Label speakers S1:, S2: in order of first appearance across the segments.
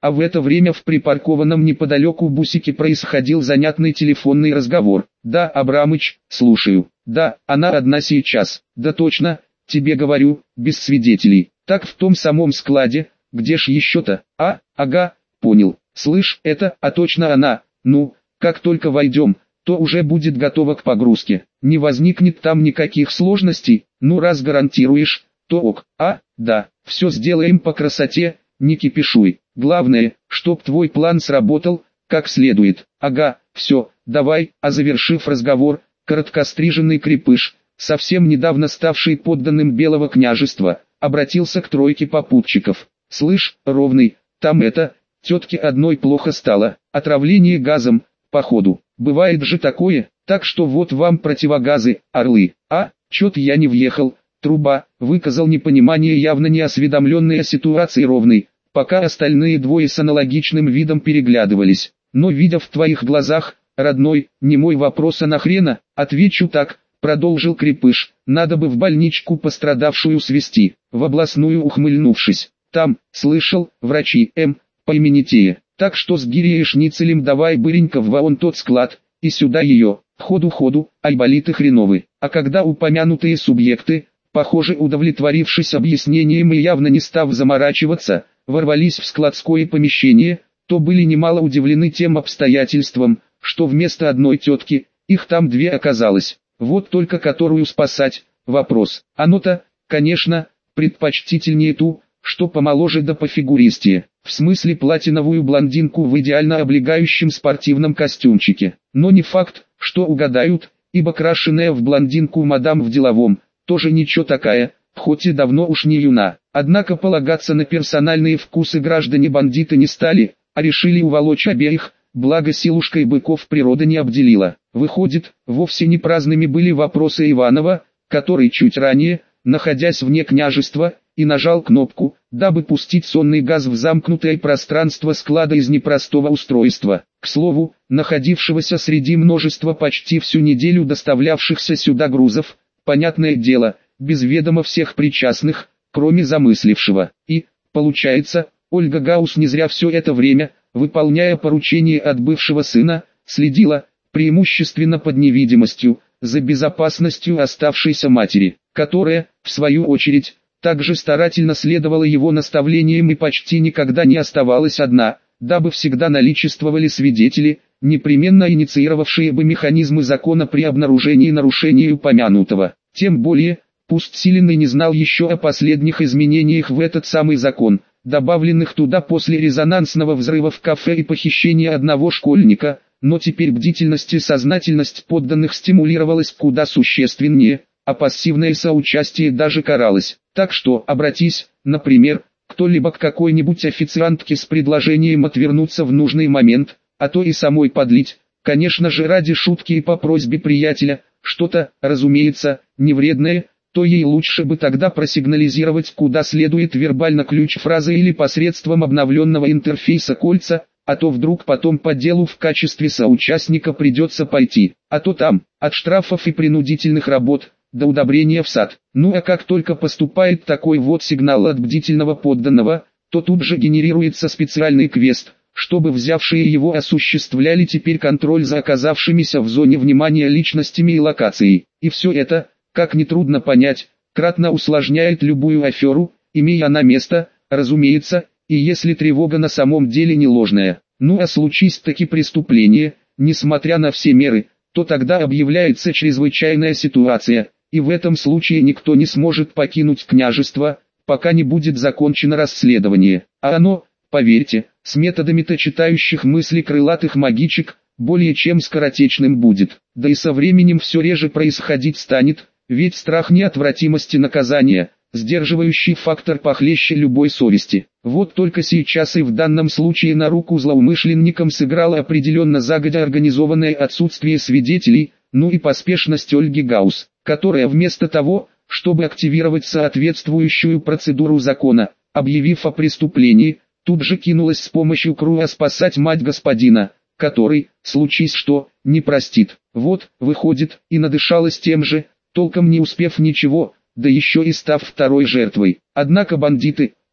S1: А в это время в припаркованном неподалеку бусике происходил занятный телефонный разговор. «Да, Абрамыч, слушаю. Да, она одна сейчас. Да точно, тебе говорю, без свидетелей. Так в том самом складе, где ж еще-то? А, ага, понял. Слышь, это, а точно она. Ну, как только войдем, то уже будет готова к погрузке. Не возникнет там никаких сложностей, ну раз гарантируешь, то ок. А, да, все сделаем по красоте, не кипишуй. Главное, чтоб твой план сработал, как следует. Ага, все, давай». А завершив разговор, короткостриженный крепыш, совсем недавно ставший подданным Белого княжества, обратился к тройке попутчиков. «Слышь, Ровный, там тетке одной плохо стало, отравление газом, походу. Бывает же такое, так что вот вам противогазы, орлы». «А, чё-то я не въехал». Труба выказал непонимание явно неосведомленный о ситуации Ровный, пока остальные двое с аналогичным видом переглядывались. «Но видя в твоих глазах, родной, не мой вопрос, а нахрена, отвечу так», продолжил крепыш, «надо бы в больничку пострадавшую свезти, в областную», ухмыльнувшись. «Там, слышал, врачи, поименитее. Так что с Гирией Шницелем давай быренько в вон тот склад, и сюда ее, ходу, айболиты хреновы». А когда упомянутые субъекты, похоже удовлетворившись объяснением и явно не став заморачиваться, ворвались в складское помещение, то были немало удивлены тем обстоятельством, что вместо одной тетки, их там две оказалось. Вот только которую спасать, вопрос. Оно-то, конечно, предпочтительнее ту, что помоложе да пофигуристее. В смысле платиновую блондинку в идеально облегающем спортивном костюмчике. Но не факт, что угадают, ибо крашеная в блондинку мадам в деловом, тоже ничего такая, хоть и давно уж не юна. Однако полагаться на персональные вкусы граждане-бандиты не стали, а решили уволочь обеих, благо силушкой быков природа не обделила. Выходит, вовсе не праздными были вопросы Иванова, который чуть ранее, находясь вне княжества, и нажал кнопку, дабы пустить сонный газ в замкнутое пространство склада из непростого устройства. К слову, находившегося среди множества почти всю неделю доставлявшихся сюда грузов, понятное дело, без ведома всех причастных, кроме замыслившего. И, получается, Ольга Гаус не зря все это время, выполняя поручение от бывшего сына, следила, преимущественно под невидимостью, за безопасностью оставшейся матери, которая, в свою очередь, также старательно следовала его наставлениям и почти никогда не оставалась одна, дабы всегда наличествовали свидетели, непременно инициировавшие бы механизмы закона при обнаружении нарушения упомянутого. Тем более, пусть Силиный не знал еще о последних изменениях в этот самый закон, добавленных туда после резонансного взрыва в кафе и похищения одного школьника, но теперь бдительность и сознательность подданных стимулировалась куда существеннее, а пассивное соучастие даже каралось. Так что, обратись, например, кто-либо к какой-нибудь официантке с предложением отвернуться в нужный момент, а то и самой подлить, конечно же ради шутки и по просьбе приятеля, что-то, разумеется, невредное, то ей лучше бы тогда просигнализировать куда следует вербально ключ-фразы или посредством обновленного интерфейса кольца, а то вдруг потом по делу в качестве соучастника придется пойти, а то там, от штрафов и принудительных работ, до удобрения в сад. Ну а как только поступает такой вот сигнал от бдительного подданного, то тут же генерируется специальный квест, чтобы взявшие его осуществляли теперь контроль за оказавшимися в зоне внимания личностями и локацией. И все это, как нетрудно понять, кратно усложняет любую аферу, имея она место, разумеется, и если тревога на самом деле не ложная. Ну а случись таки преступление, несмотря на все меры, то тогда объявляется чрезвычайная ситуация, и в этом случае никто не сможет покинуть княжество, пока не будет закончено расследование. А оно, поверьте, с методами-то читающих мысли крылатых магичек, более чем скоротечным будет. Да и со временем все реже происходить станет, ведь страх неотвратимости наказания, сдерживающий фактор похлеще любой совести. Вот только сейчас и в данном случае на руку злоумышленникам сыграло определенно загодя организованное отсутствие свидетелей, ну и поспешность Ольги Гаус, которая вместо того, чтобы активировать соответствующую процедуру закона, объявив о преступлении, тут же кинулась с помощью Круа спасать мать господина, который, случись что, не простит. Вот, выходит, и надышалась тем же, толком не успев ничего, да еще и став второй жертвой. Однако бандиты,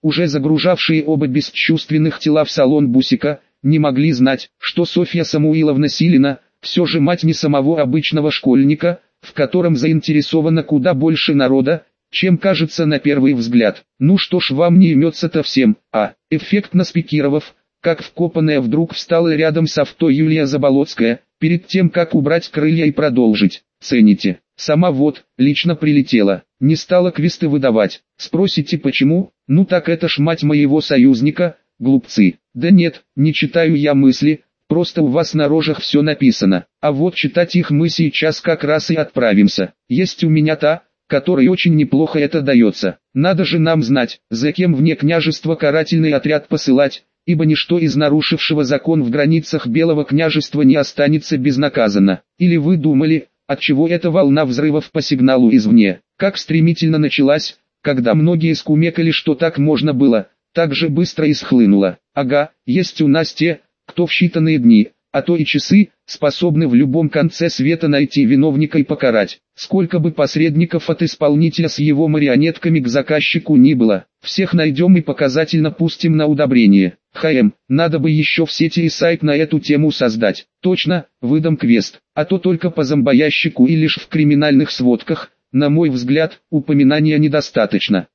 S1: уже загружавшие оба бесчувственных тела в салон бусика, не могли знать, что Софья Самуиловна Силина, все же мать не самого обычного школьника, в котором заинтересовано куда больше народа, чем кажется на первый взгляд. Ну что ж вам не имется-то всем, эффектно спикировав, как вкопанная вдруг встала рядом с авто Юлия Заболоцкая, перед тем как убрать крылья и продолжить. Цените. Сама вот, лично прилетела, не стала квесты выдавать. Спросите почему? Ну так это ж мать моего союзника, глупцы. Да нет, не читаю я мысли, просто у вас на рожах все написано. А вот читать их мы сейчас как раз и отправимся. Есть у меня та, которой очень неплохо это дается. Надо же нам знать, за кем вне княжества карательный отряд посылать, ибо ничто из нарушившего закон в границах Белого княжества не останется безнаказанно. Или вы думали, отчего эта волна взрывов по сигналу извне, как стремительно началась, когда многие скумекали, что так можно было, так же быстро и схлынула. Ага, есть у нас те, кто в считанные дни, а то и часы, способны в любом конце света найти виновника и покарать. Сколько бы посредников от исполнителя с его марионетками к заказчику ни было, всех найдем и показательно пустим на удобрение. Надо бы еще в сети и сайт на эту тему создать. Точно, выдам квест, а то только по зомбоящику и лишь в криминальных сводках, на мой взгляд, упоминания недостаточно.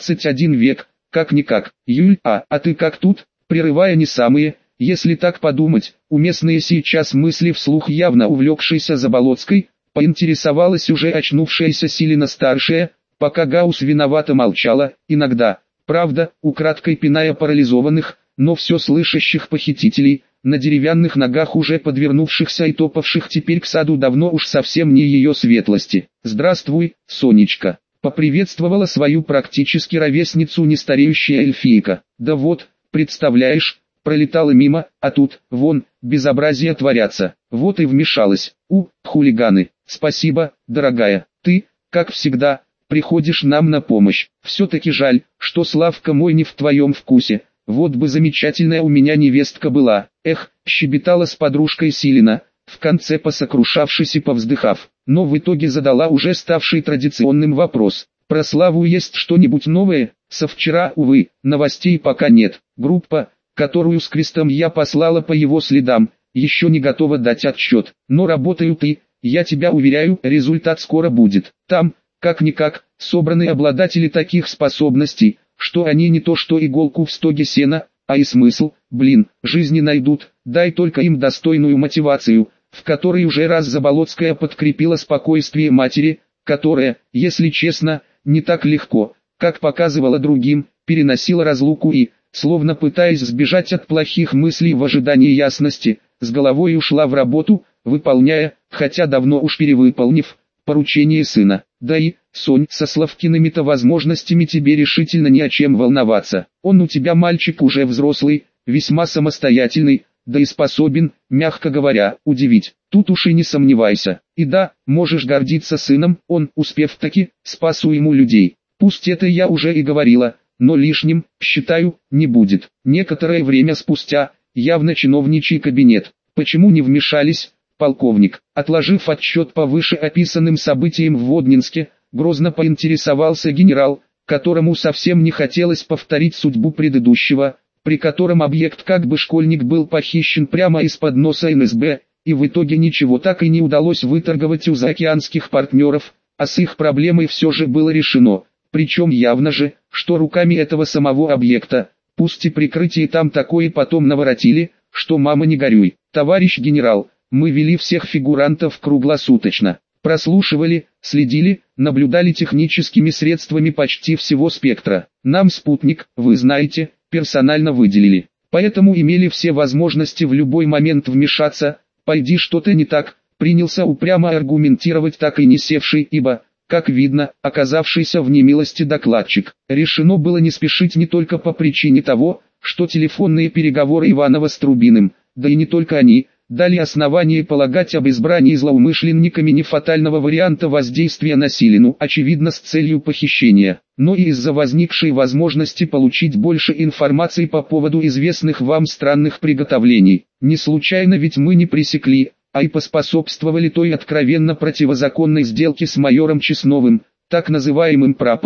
S1: 21 век, как-никак. Юль, а ты как тут? Прерывая не самые, если так подумать, уместные сейчас мысли вслух явно увлекшейся Заболоцкой, поинтересовалась уже очнувшаяся Силина-старшая, пока Гаус виновато молчала, иногда, правда, украдкой пиная парализованных, но все слышащих похитителей, на деревянных ногах уже подвернувшихся и топавших теперь к саду давно уж совсем не ее светлости. «Здравствуй, Сонечка», — поприветствовала свою практически ровесницу нестареющая эльфийка. «Да вот, представляешь, пролетала мимо, а тут, вон, безобразие творятся, вот и вмешалась. Хулиганы, спасибо, дорогая, ты, как всегда, приходишь нам на помощь. Все-таки жаль, что Славка мой не в твоем вкусе, вот бы замечательная у меня невестка была». Щебетала с подружкой Силина, в конце посокрушавшись и повздыхав, но в итоге задала уже ставший традиционным вопрос. «Про Славу есть что-нибудь новое?» «Со вчера, увы, новостей пока нет. Группа, которую с квестом я послала по его следам, еще не готова дать отчет, но работают и, я тебя уверяю, результат скоро будет. Там, как-никак, собраны обладатели таких способностей, что они не то что иголку в стоге сена, а и смысл, жизни найдут, дай только им достойную мотивацию», в которой уже раз Заболоцкая подкрепила спокойствие матери, которая, если честно, не так легко, как показывала другим, переносила разлуку и, словно пытаясь сбежать от плохих мыслей в ожидании ясности, с головой ушла в работу, выполняя, хотя давно уж перевыполнив, поручение сына. Да и, Сонь, со Славкиными-то возможностями тебе решительно не о чем волноваться. Он у тебя мальчик уже взрослый, весьма самостоятельный, да и способен, мягко говоря, удивить. Тут уж и не сомневайся. И да, можешь гордиться сыном, он, успев-таки, спас уйму людей. Пусть это я уже и говорила, но лишним, считаю, не будет. Некоторое время спустя, явно чиновничий кабинет. Почему не вмешались, полковник? Отложив отчет по вышеописанным событиям в Воднинске, грозно поинтересовался генерал, которому совсем не хотелось повторить судьбу предыдущего, при котором объект как бы школьник был похищен прямо из-под носа НСБ, и в итоге ничего так и не удалось выторговать у заокеанских партнеров, а с их проблемой все же было решено. Причем явно же, что руками этого самого объекта, пусть и прикрытие там такое потом наворотили, что мама не горюй. «Товарищ генерал, мы вели всех фигурантов круглосуточно, прослушивали, следили, наблюдали техническими средствами почти всего спектра. Нам спутник, вы знаете, персонально выделили. Поэтому имели все возможности в любой момент вмешаться, пойди что-то не так», принялся упрямо аргументировать так и не севший, ибо, как видно, оказавшийся в немилости докладчик. Решено было не спешить не только по причине того, что телефонные переговоры Иванова с Трубиным, да и не только они, дали основание полагать об избрании злоумышленниками нефатального варианта воздействия на Силину, очевидно с целью похищения, но и из-за возникшей возможности получить больше информации по поводу известных вам странных приготовлений. Не случайно ведь мы не пресекли, а и поспособствовали той откровенно противозаконной сделке с майором Чесновым, так называемым прапором,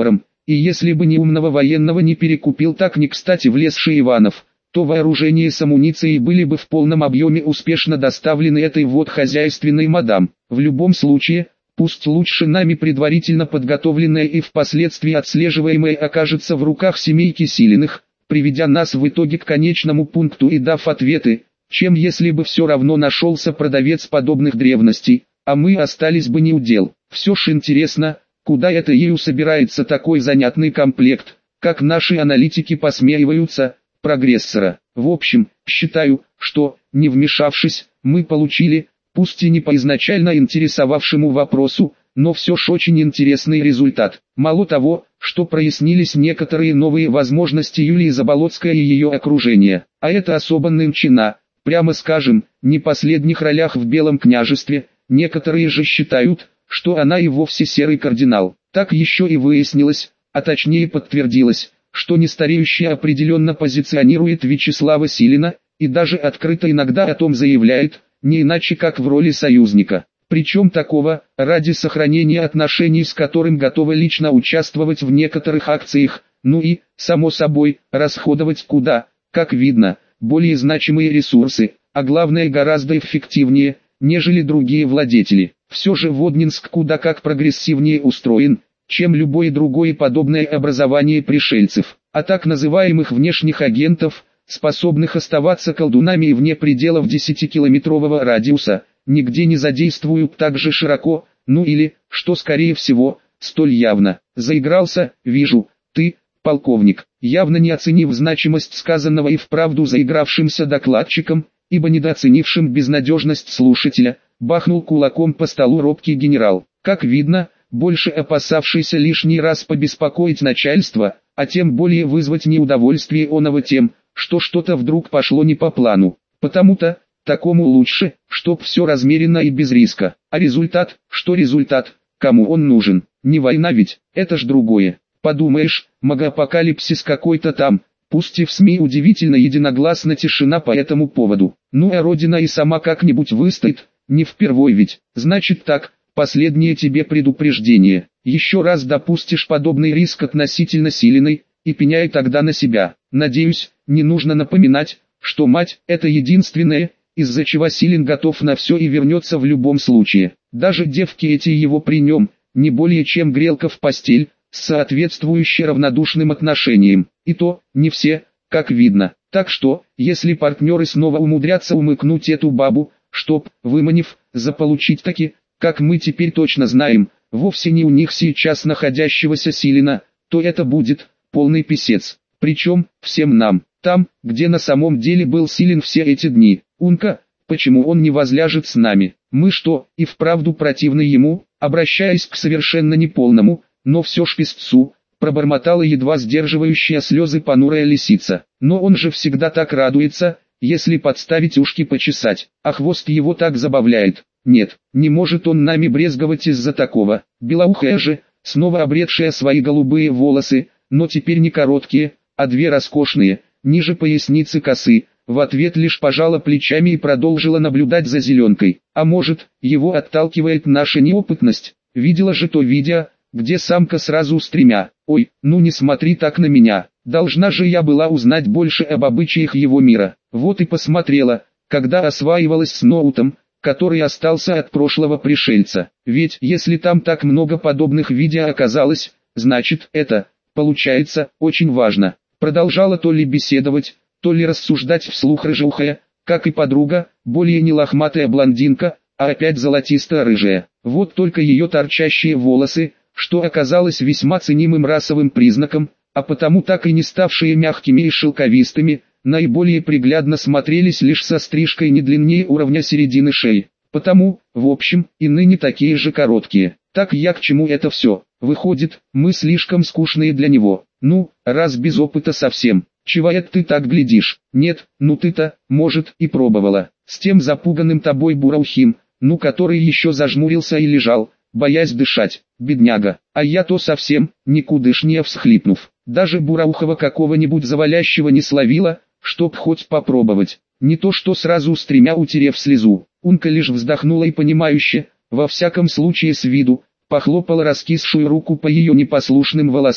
S1: и если бы ни умного военного не перекупил так не кстати влезший Иванов, то вооружение с амуницией были бы в полном объеме успешно доставлены этой вот хозяйственной мадам. В любом случае, пусть лучше нами предварительно подготовленное и впоследствии отслеживаемое окажется в руках семейки Силиных, приведя нас в итоге к конечному пункту и дав ответы, чем если бы все равно нашелся продавец подобных древностей, а мы остались бы неудел. Все ж интересно, куда это ею собирается такой занятный комплект, как наши аналитики посмеиваются, прогрессора. В общем, считаю, что, не вмешавшись, мы получили, пусть и не по изначально интересовавшему вопросу, но все ж очень интересный результат. Мало того, что прояснились некоторые новые возможности Юлии Заболоцкой и ее окружения, а это особо нынче прямо скажем, не последних ролях в Белом княжестве, некоторые же считают, что она и вовсе серый кардинал. Так еще и выяснилось, а точнее подтвердилось, что нестареющая определенно позиционирует Вячеслава Силина, и даже открыто иногда о том заявляет, не иначе как в роли союзника. Причем такого, ради сохранения отношений с которым готова лично участвовать в некоторых акциях, ну и, само собой, расходовать куда, как видно, более значимые ресурсы, а главное гораздо эффективнее, нежели другие владетели. Все же Воднинск куда как прогрессивнее устроен, чем любое другое подобное образование пришельцев, а так называемых внешних агентов, способных оставаться колдунами и вне пределов 10-километрового радиуса, нигде не задействуют так же широко, ну или, что скорее всего, столь явно. Заигрался, вижу, ты, полковник, явно не оценив значимость сказанного и вправду заигравшимся докладчиком, ибо недооценившим безнадежность слушателя, бахнул кулаком по столу робкий генерал. Как видно, больше опасавшийся лишний раз побеспокоить начальство, а тем более вызвать неудовольствие оного тем, что что-то вдруг пошло не по плану. Потому-то, такому лучше, чтоб все размеренно и без риска. А результат, что результат, кому он нужен? Не война ведь, это ж другое. Подумаешь, магоапокалипсис какой-то там, пусть и в СМИ удивительно единогласна тишина по этому поводу. Ну а Родина и сама как-нибудь выстоит, не впервой ведь. Значит так, последнее тебе предупреждение. Еще раз допустишь подобный риск относительно Силиной, и пеняй тогда на себя. Надеюсь, не нужно напоминать, что мать – это единственное, из-за чего Силин готов на все и вернется в любом случае. Даже девки эти его при нем, не более чем грелка в постель, с соответствующим равнодушным отношением. И то, не все, как видно. Так что, если партнеры снова умудрятся умыкнуть эту бабу, чтоб, выманив, заполучить таки, как мы теперь точно знаем, вовсе не у них сейчас находящегося Силина, то это будет полный писец. Причем, всем нам, там, где на самом деле был Силин все эти дни. Унка, почему он не возляжет с нами? Мы что, и вправду противны ему? Обращаясь к совершенно неполному, но все ж песцу, пробормотала едва сдерживающая слезы понурая лисица. Но он же всегда так радуется, если подставить ушки почесать, а хвост его так забавляет. Нет, не может он нами брезговать из-за такого. Белоухая же, снова обретшая свои голубые волосы, но теперь не короткие, а две роскошные, ниже поясницы косы, в ответ лишь пожала плечами и продолжила наблюдать за зеленкой. А может, его отталкивает наша неопытность? Видела же то видео, где самка сразу с тремя. Ой, ну не смотри так на меня. Должна же я была узнать больше об обычаях его мира. Вот и посмотрела, когда осваивалась с ноутом, который остался от прошлого пришельца. Ведь если там так много подобных видео оказалось, значит это, получается, очень важно. Продолжала то ли беседовать, то ли рассуждать вслух рыжеухая, как и подруга, более не лохматая блондинка, а опять золотисто-рыжая. Вот только ее торчащие волосы, что оказалось весьма ценимым расовым признаком, а потому так и не ставшие мягкими и шелковистыми, наиболее приглядно смотрелись лишь со стрижкой не длиннее уровня середины шеи. Потому, в общем, и ныне такие же короткие. Так я к чему это все? Выходит, мы слишком скучные для него. Ну, раз без опыта совсем. Чего это ты так глядишь? Нет, ну ты-то, может, и пробовала. С тем запуганным тобой Бураухим, ну который еще зажмурился и лежал, боясь дышать, бедняга. А я то совсем, никудышнее всхлипнув. Даже Бураухова какого-нибудь завалящего не словила, чтоб хоть попробовать. Не то что сразу с тремя утерев слезу. Унка лишь вздохнула и понимающе, во всяком случае с виду, похлопала раскисшую руку по ее непослушным волосам.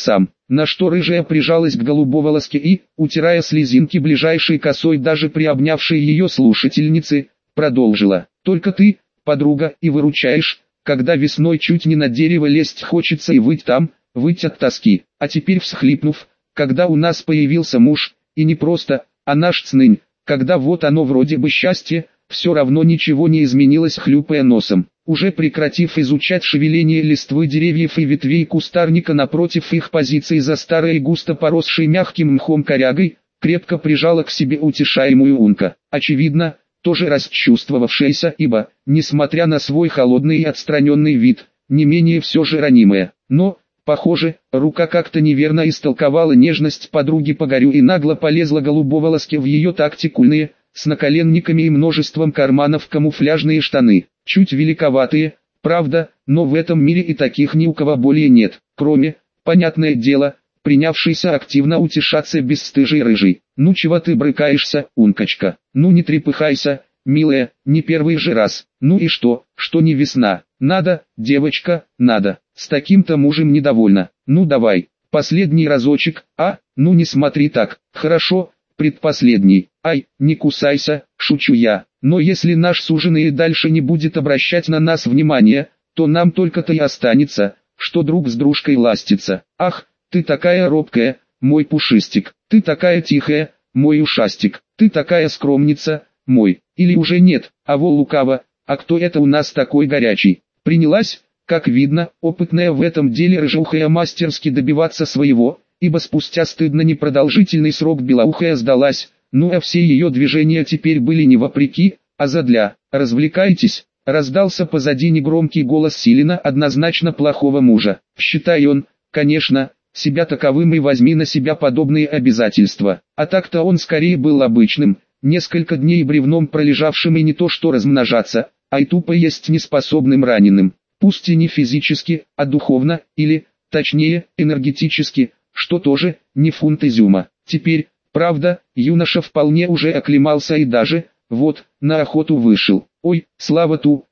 S1: На что рыжая прижалась к голубоволоске и, утирая слезинки ближайшей косой даже приобнявшей ее слушательницы, продолжила. «Только ты, подруга, и выручаешь, когда весной чуть не на дерево лезть хочется и выть там, выть от тоски. А теперь всхлипнув, когда у нас появился муж, и не просто, а наш цнынь, когда вот оно вроде бы счастье, все равно ничего не изменилось, хлюпая носом». Уже прекратив изучать шевеление листвы деревьев и ветвей кустарника напротив их позиций за старой густо поросшей мягким мхом корягой, крепко прижала к себе утешаемую Унка. Очевидно, тоже расчувствовавшаяся, ибо, несмотря на свой холодный и отстраненный вид, не менее все же ранимая. Но, похоже, рука как-то неверно истолковала нежность подруги по горю и нагло полезла голубоволоске в ее тактикульные, с наколенниками и множеством карманов камуфляжные штаны. Чуть великоватые, правда, но в этом мире и таких ни у кого более нет, кроме, понятное дело, принявшейся активно утешаться бесстыжей рыжей. «Ну чего ты брыкаешься, Ункочка? Ну не трепыхайся, милая, не первый же раз. Ну и что не весна? Надо, девочка, надо. С таким-то мужем недовольна. Ну давай, последний разочек, ну не смотри так, хорошо, предпоследний. Ай, не кусайся, шучу я. Но если наш суженый и дальше не будет обращать на нас внимания, то нам только-то и останется, что друг с дружкой ластится. Ах, ты такая робкая, мой пушистик, ты такая тихая, мой ушастик, ты такая скромница, мой, или уже нет, а во лукаво, а кто это у нас такой горячий?» Принялась, как видно, опытная в этом деле рыжеухая мастерски добиваться своего, ибо спустя стыдно непродолжительный срок белоухая сдалась. Ну а все ее движения теперь были не вопреки, а задля. «Развлекайтесь», — раздался позади негромкий голос Силина, однозначно плохого мужа. «Считай он, конечно, себя таковым и возьми на себя подобные обязательства». А так-то он скорее был обычным, несколько дней бревном пролежавшим и не то что размножаться, а и тупо есть неспособным раненым. Пусть и не физически, а духовно, или, точнее, энергетически, что тоже, не фунт изюма. Теперь, правда, юноша вполне уже оклемался и даже, вот, на охоту вышел. «Ой, слава ту,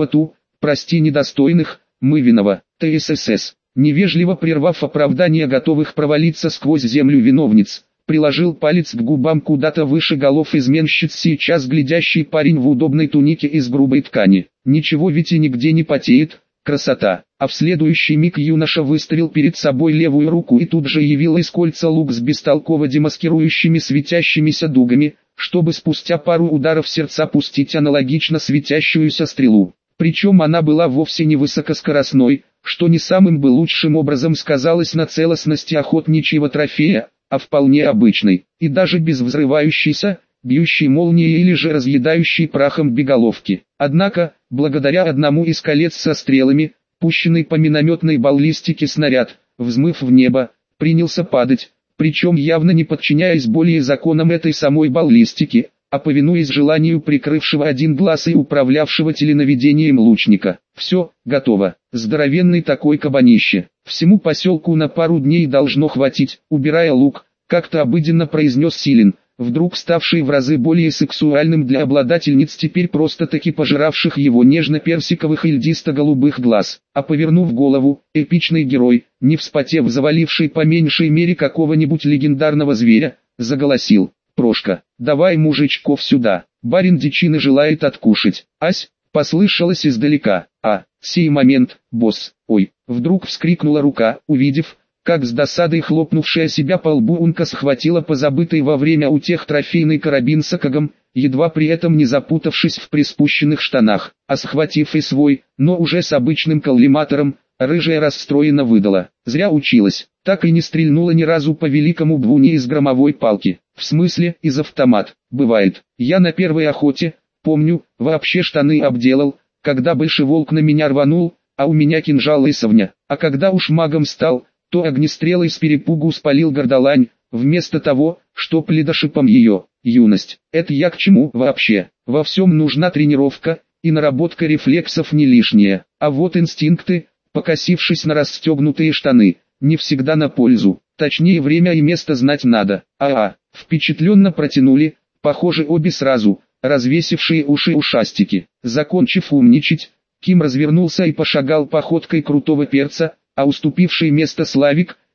S1: прости недостойных, мы виноваты, ТСС». Невежливо прервав оправдание готовых провалиться сквозь землю виновниц, приложил палец к губам куда-то выше голов изменщиц сейчас глядящий парень в удобной тунике из грубой ткани. Ничего ведь и нигде не потеет, красота. А в следующий миг юноша выставил перед собой левую руку и тут же явил из кольца лук с бестолково демаскирующими светящимися дугами, чтобы спустя пару ударов сердца пустить аналогично светящуюся стрелу. Причем она была вовсе не высокоскоростной, что не самым бы лучшим образом сказалось на целостности охотничьего трофея, а вполне обычной, и даже без взрывающейся, бьющей молнией или же разъедающей прахом беголовки. Однако, благодаря одному из колец со стрелами, пущенный по минометной баллистике снаряд, взмыв в небо, принялся падать, причем явно не подчиняясь более законам этой самой баллистики, а повинуясь желанию прикрывшего один глаз и управлявшего теленаведением лучника. Все, готово. Здоровенный такой кабанище. Всему поселку на пару дней должно хватить, убирая лук, как-то обыденно произнес Силин, вдруг ставший в разы более сексуальным для обладательниц теперь просто-таки пожиравших его нежно-персиковых и льдисто-голубых глаз. А повернув голову, эпичный герой, не вспотев заваливший по меньшей мере какого-нибудь легендарного зверя, заголосил: «Прошка, давай мужичков сюда, барин дичины желает откушать». «Ась!» — послышалось издалека. Сей момент, босс, ой!» — вдруг вскрикнула рука, увидев, как с досадой хлопнувшая себя по лбу Унка схватила позабытый во время утех трофейный карабин с окогом, едва при этом не запутавшись в приспущенных штанах, а схватив и свой, но уже с обычным коллиматором, рыжая расстроенно выдала: «Зря училась, так и не стрельнула ни разу по великому Бвуне из громовой палки». «В смысле, из автомат? Бывает. Я на первой охоте, помню, вообще штаны обделал, когда большеволк на меня рванул, а у меня кинжал лысовня. А когда уж магом стал, то огнестрелой с перепугу спалил гордолань, вместо того, чтоб ледошипом ее. Юность. Это я к чему вообще? Во всем нужна тренировка, и наработка рефлексов не лишняя. А вот инстинкты, покосившись на расстегнутые штаны, не всегда на пользу. Точнее, время и место знать надо». Впечатленно протянули, похоже обе сразу, развесившие уши ушастики. Закончив умничать, Ким развернулся и пошагал походкой крутого перца, а уступивший место Славик,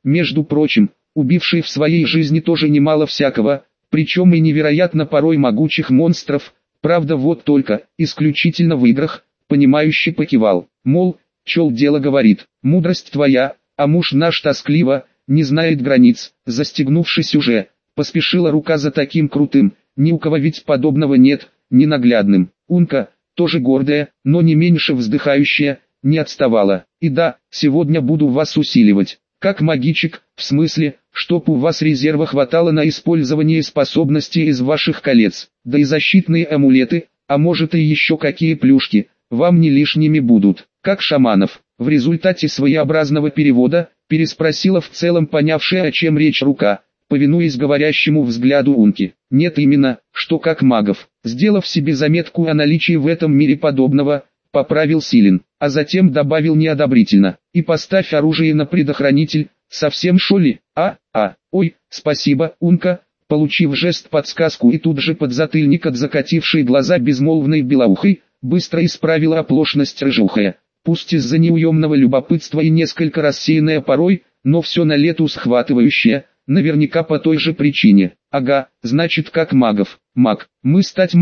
S1: между прочим, убивший в своей жизни тоже немало всякого, причем и невероятно порой могучих монстров, правда вот только, исключительно в играх, понимающий покивал, мол, чел дело говорит, мудрость твоя, а муж наш тоскливо, не знает границ, застегнувшись уже, поспешила рука за таким крутым, ни у кого ведь подобного нет, ненаглядным. Унка, тоже гордая, но не меньше вздыхающая, не отставала. И да, сегодня буду вас усиливать, как магичек, в смысле, чтоб у вас резерва хватало на использование способностей из ваших колец, да и защитные амулеты, а может и еще какие плюшки, вам не лишними будут, как шаманов. В результате своеобразного перевода, переспросила в целом понявшая, о чем речь рука, повинуясь говорящему взгляду Унки. Нет, именно, что как магов. Сделав себе заметку о наличии в этом мире подобного, поправил Силин, а затем добавил неодобрительно: и поставь оружие на предохранитель, совсем шо ли? Ой, спасибо, Унка, получив жест подсказку и тут же подзатыльник от закатившей глаза безмолвной белоухой, быстро исправила оплошность рыжухая. Пусть из-за неуемного любопытства и несколько рассеянная порой, но все на лету схватывающая, наверняка по той же причине. Ага, значит как магов. Маг, мы стать,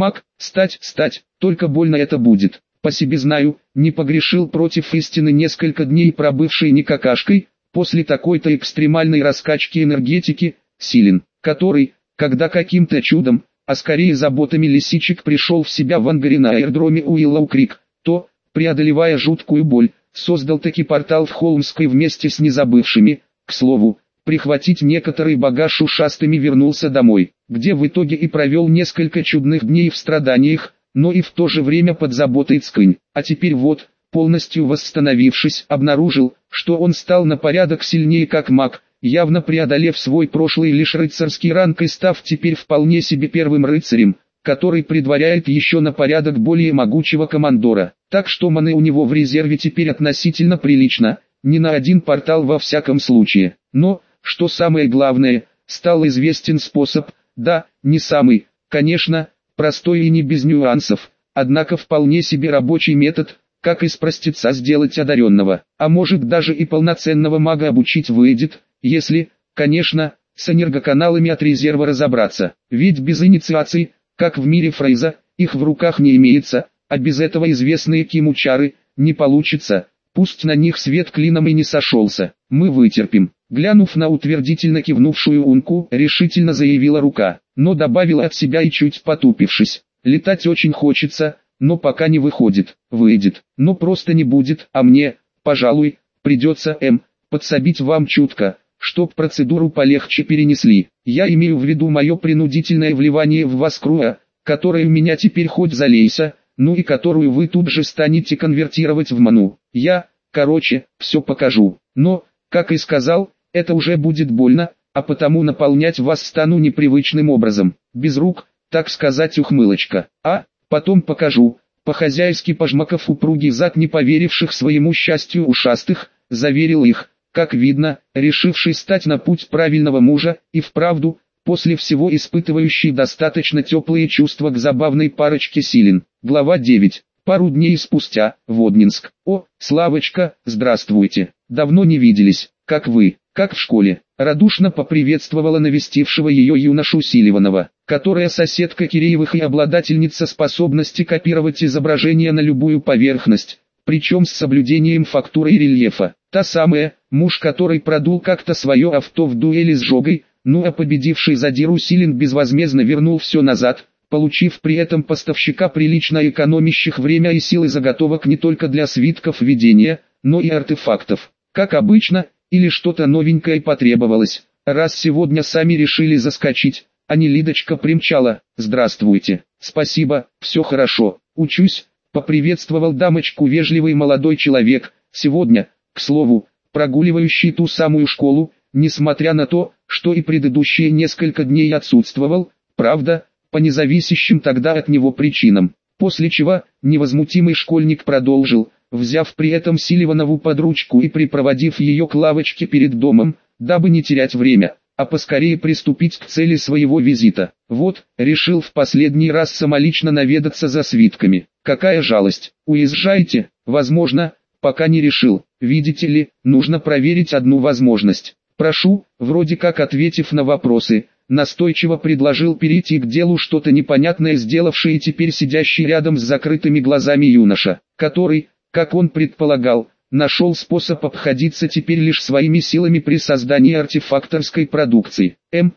S1: только больно это будет. По себе знаю, не погрешил против истины несколько дней пробывшей не какашкой, после такой-то экстремальной раскачки энергетики, Силин, который, когда каким-то чудом, а скорее заботами лисичек пришел в себя в ангаре на аэродроме Уиллоу-Крик, то, преодолевая жуткую боль, создал таки портал в Холмской вместе с незабывшими, к слову, прихватить некоторый багаж ушастыми вернулся домой, где в итоге и провел несколько чудных дней в страданиях, но и в то же время под заботой Цкынь. А теперь вот, полностью восстановившись, обнаружил, что он стал на порядок сильнее как маг, явно преодолев свой прошлый лишь рыцарский ранг и став теперь вполне себе первым рыцарем, который предваряет еще на порядок более могучего командора. Так что маны у него в резерве теперь относительно прилично, не на один портал во всяком случае. Но, что самое главное, стал известен способ, да, не самый, конечно, простой и не без нюансов, однако вполне себе рабочий метод, как из простеца сделать одаренного, а может даже и полноценного мага обучить выйдет, если, конечно, с энергоканалами от резерва разобраться, ведь без инициаций, как в мире Фрейза, их в руках не имеется, а без этого известные Киму чары, не получится, пусть на них свет клином и не сошелся, мы вытерпим. Глянув на утвердительно кивнувшую Унку, решительно заявила рука, но добавила от себя и чуть потупившись: летать очень хочется, но пока не выходит, выйдет, но просто не будет, а мне, пожалуй, придется подсобить вам чутко, чтоб процедуру полегче перенесли. Я имею в виду мое принудительное вливание в вас круа, которое у меня теперь хоть залейся, ну и которую вы тут же станете конвертировать в ману. Все покажу, но, как и сказал, это уже будет больно, а потому наполнять вас стану непривычным образом, без рук, так сказать ухмылочка. Потом покажу, по-хозяйски пожмакав упругий зад не поверивших своему счастью ушастых, заверил их, как видно, решивший стать на путь правильного мужа, и вправду, после всего испытывающий достаточно теплые чувства к забавной парочке Силин. Глава 9. Пару дней спустя, Воднинск. О, Славочка, здравствуйте. Давно не виделись, как вы, как в школе. Радушно поприветствовала навестившего ее юношу Силиванова, которая соседка Киреевых и обладательница способности копировать изображение на любую поверхность, причем с соблюдением фактуры и рельефа. Та самая, муж которой продул как-то свое авто в дуэли с Жогой, ну а победивший задиру Силин безвозмездно вернул все назад, получив при этом поставщика прилично экономящих время и силы заготовок не только для свитков видения, но и артефактов. Как обычно, или что-то новенькое потребовалось, раз сегодня сами решили заскочить, а не Лидочка примчала. Здравствуйте, спасибо, все хорошо, учусь, поприветствовал дамочку вежливый молодой человек, сегодня, к слову, прогуливающий ту самую школу, несмотря на то, что и предыдущие несколько дней отсутствовал, правда, по независящим тогда от него причинам, после чего невозмутимый школьник продолжил, взяв при этом Силиванову под ручку и припроводив ее к лавочке перед домом, дабы не терять время, а поскорее приступить к цели своего визита. Вот, решил в последний раз самолично наведаться за свитками. Какая жалость, уезжайте, возможно, пока не решил, видите ли, нужно проверить одну возможность. Прошу, вроде как ответив на вопросы, настойчиво предложил перейти к делу что-то непонятное сделавший и теперь сидящий рядом с закрытыми глазами юноша, который, как он предполагал, нашел способ обходиться теперь лишь своими силами при создании артефакторской продукции.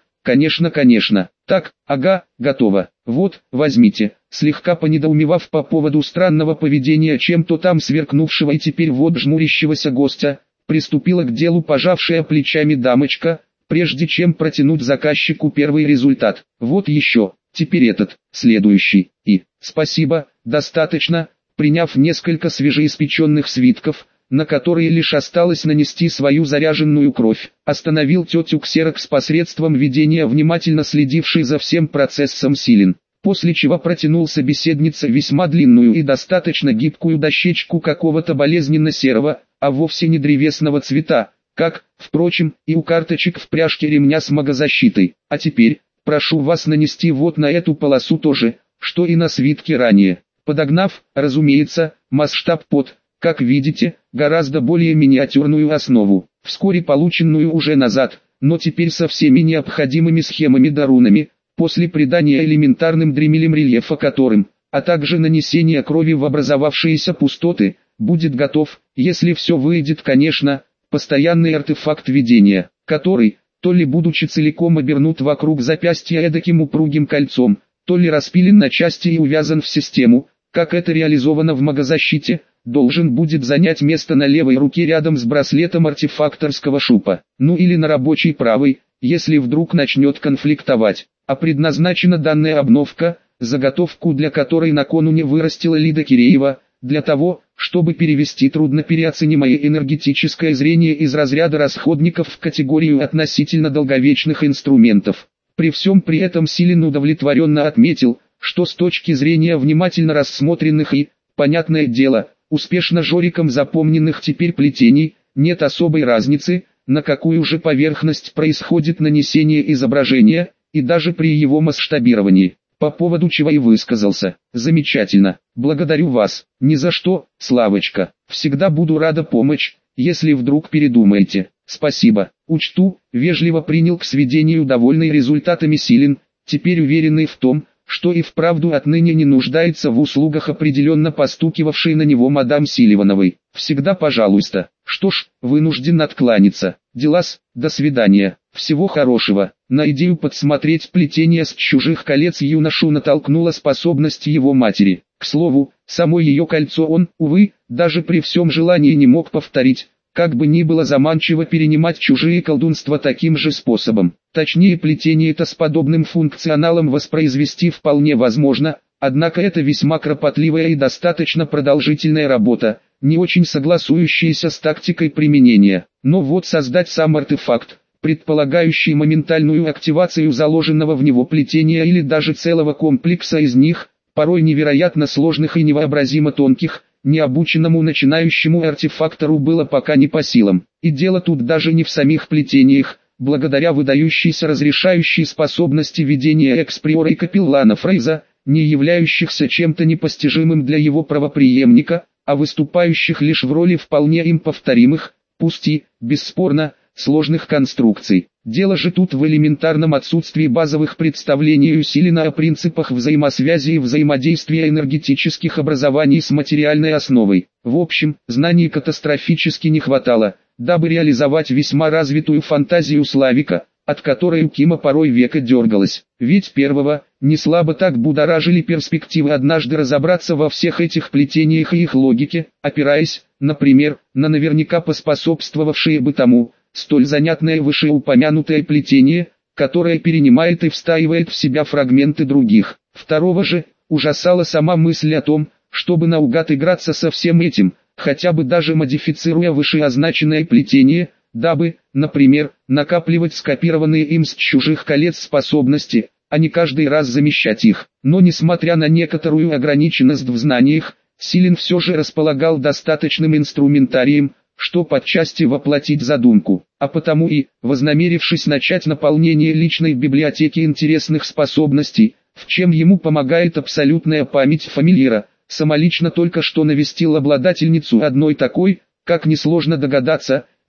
S1: Конечно. Так, ага, готово. Вот, возьмите. Слегка понедоумевав по поводу странного поведения чем-то там сверкнувшего и теперь вот жмурящегося гостя, приступила к делу пожавшая плечами дамочка, прежде чем протянуть заказчику первый результат. Вот еще, теперь этот, следующий. И, спасибо, достаточно. Приняв несколько свежеиспеченных свитков, на которые лишь осталось нанести свою заряженную кровь, остановил тетю Ксерокс посредством видения внимательно следивший за всем процессом Силен, после чего протянул собеседнице весьма длинную и достаточно гибкую дощечку какого-то болезненно-серого, а вовсе не древесного цвета, как, впрочем, и у карточек в пряжке ремня с магозащитой. А теперь, прошу вас нанести вот на эту полосу то же, что и на свитке ранее, подогнав, разумеется, масштаб под, как видите, гораздо более миниатюрную основу, вскоре полученную уже назад, но теперь со всеми необходимыми схемами да рунами, после придания элементарным дремелем рельефа которым, а также нанесения крови в образовавшиеся пустоты, будет готов, если все выйдет, конечно, постоянный артефакт видения, который, то ли будучи целиком обернут вокруг запястья эдаким упругим кольцом, то ли распилен на части и увязан в систему, как это реализовано в магозащите, должен будет занять место на левой руке рядом с браслетом артефакторского шупа, ну или на рабочей правой, если вдруг начнет конфликтовать. А предназначена данная обновка, заготовку для которой накануне вырастила Лида Киреева, для того, чтобы перевести труднопереоценимое энергетическое зрение из разряда расходников в категорию относительно долговечных инструментов. При всем при этом Силен удовлетворенно отметил, что с точки зрения внимательно рассмотренных и, понятное дело, успешно Жориком запомненных теперь плетений, нет особой разницы, на какую же поверхность происходит нанесение изображения, и даже при его масштабировании, по поводу чего и высказался. Замечательно, благодарю вас, ни за что, Славочка, всегда буду рада помочь, если вдруг передумаете. Спасибо, учту, вежливо принял к сведению довольный результатами Силен, теперь уверенный в том, что и вправду отныне не нуждается в услугах определенно постукивавшей на него мадам Силивановой. Всегда пожалуйста. Что ж, вынужден откланяться. Делас, до свидания. Всего хорошего. На идею подсмотреть плетение с чужих колец юношу натолкнула способность его матери. К слову, само ее кольцо он, увы, даже при всем желании не мог повторить. Как бы ни было заманчиво перенимать чужие колдунства таким же способом. Точнее, плетение это с подобным функционалом воспроизвести вполне возможно, однако это весьма кропотливая и достаточно продолжительная работа, не очень согласующаяся с тактикой применения. Но вот создать сам артефакт, предполагающий моментальную активацию заложенного в него плетения или даже целого комплекса из них, порой невероятно сложных и невообразимо тонких, необученному начинающему артефактору было пока не по силам. И дело тут даже не в самих плетениях, благодаря выдающейся разрешающей способности ведения эксприора и капеллана Фрейза, не являющихся чем-то непостижимым для его правопреемника, а выступающих лишь в роли вполне им повторимых, пусть и, бесспорно, сложных конструкций. Дело же тут в элементарном отсутствии базовых представлений у Силена о принципах взаимосвязи и взаимодействия энергетических образований с материальной основой. В общем, знаний катастрофически не хватало, дабы реализовать весьма развитую фантазию Славика, от которой у Кима порой века дергалась. Ведь первого, не слабо так будоражили перспективы однажды разобраться во всех этих плетениях и их логике, опираясь, например, на наверняка поспособствовавшие бы тому, столь занятное вышеупомянутое плетение, которое перенимает и встаивает в себя фрагменты других. Второго же, ужасала сама мысль о том, чтобы наугад играться со всем этим, хотя бы даже модифицируя вышеозначенное плетение, дабы, например, накапливать скопированные им с чужих колец способности, а не каждый раз замещать их. Но несмотря на некоторую ограниченность в знаниях, Силен все же располагал достаточным инструментарием, что подчасти воплотить задумку, а потому и, вознамерившись начать наполнение личной библиотеки интересных способностей, в чем ему помогает абсолютная память фамильяра, самолично только что навестил обладательницу одной такой, как несложно догадаться,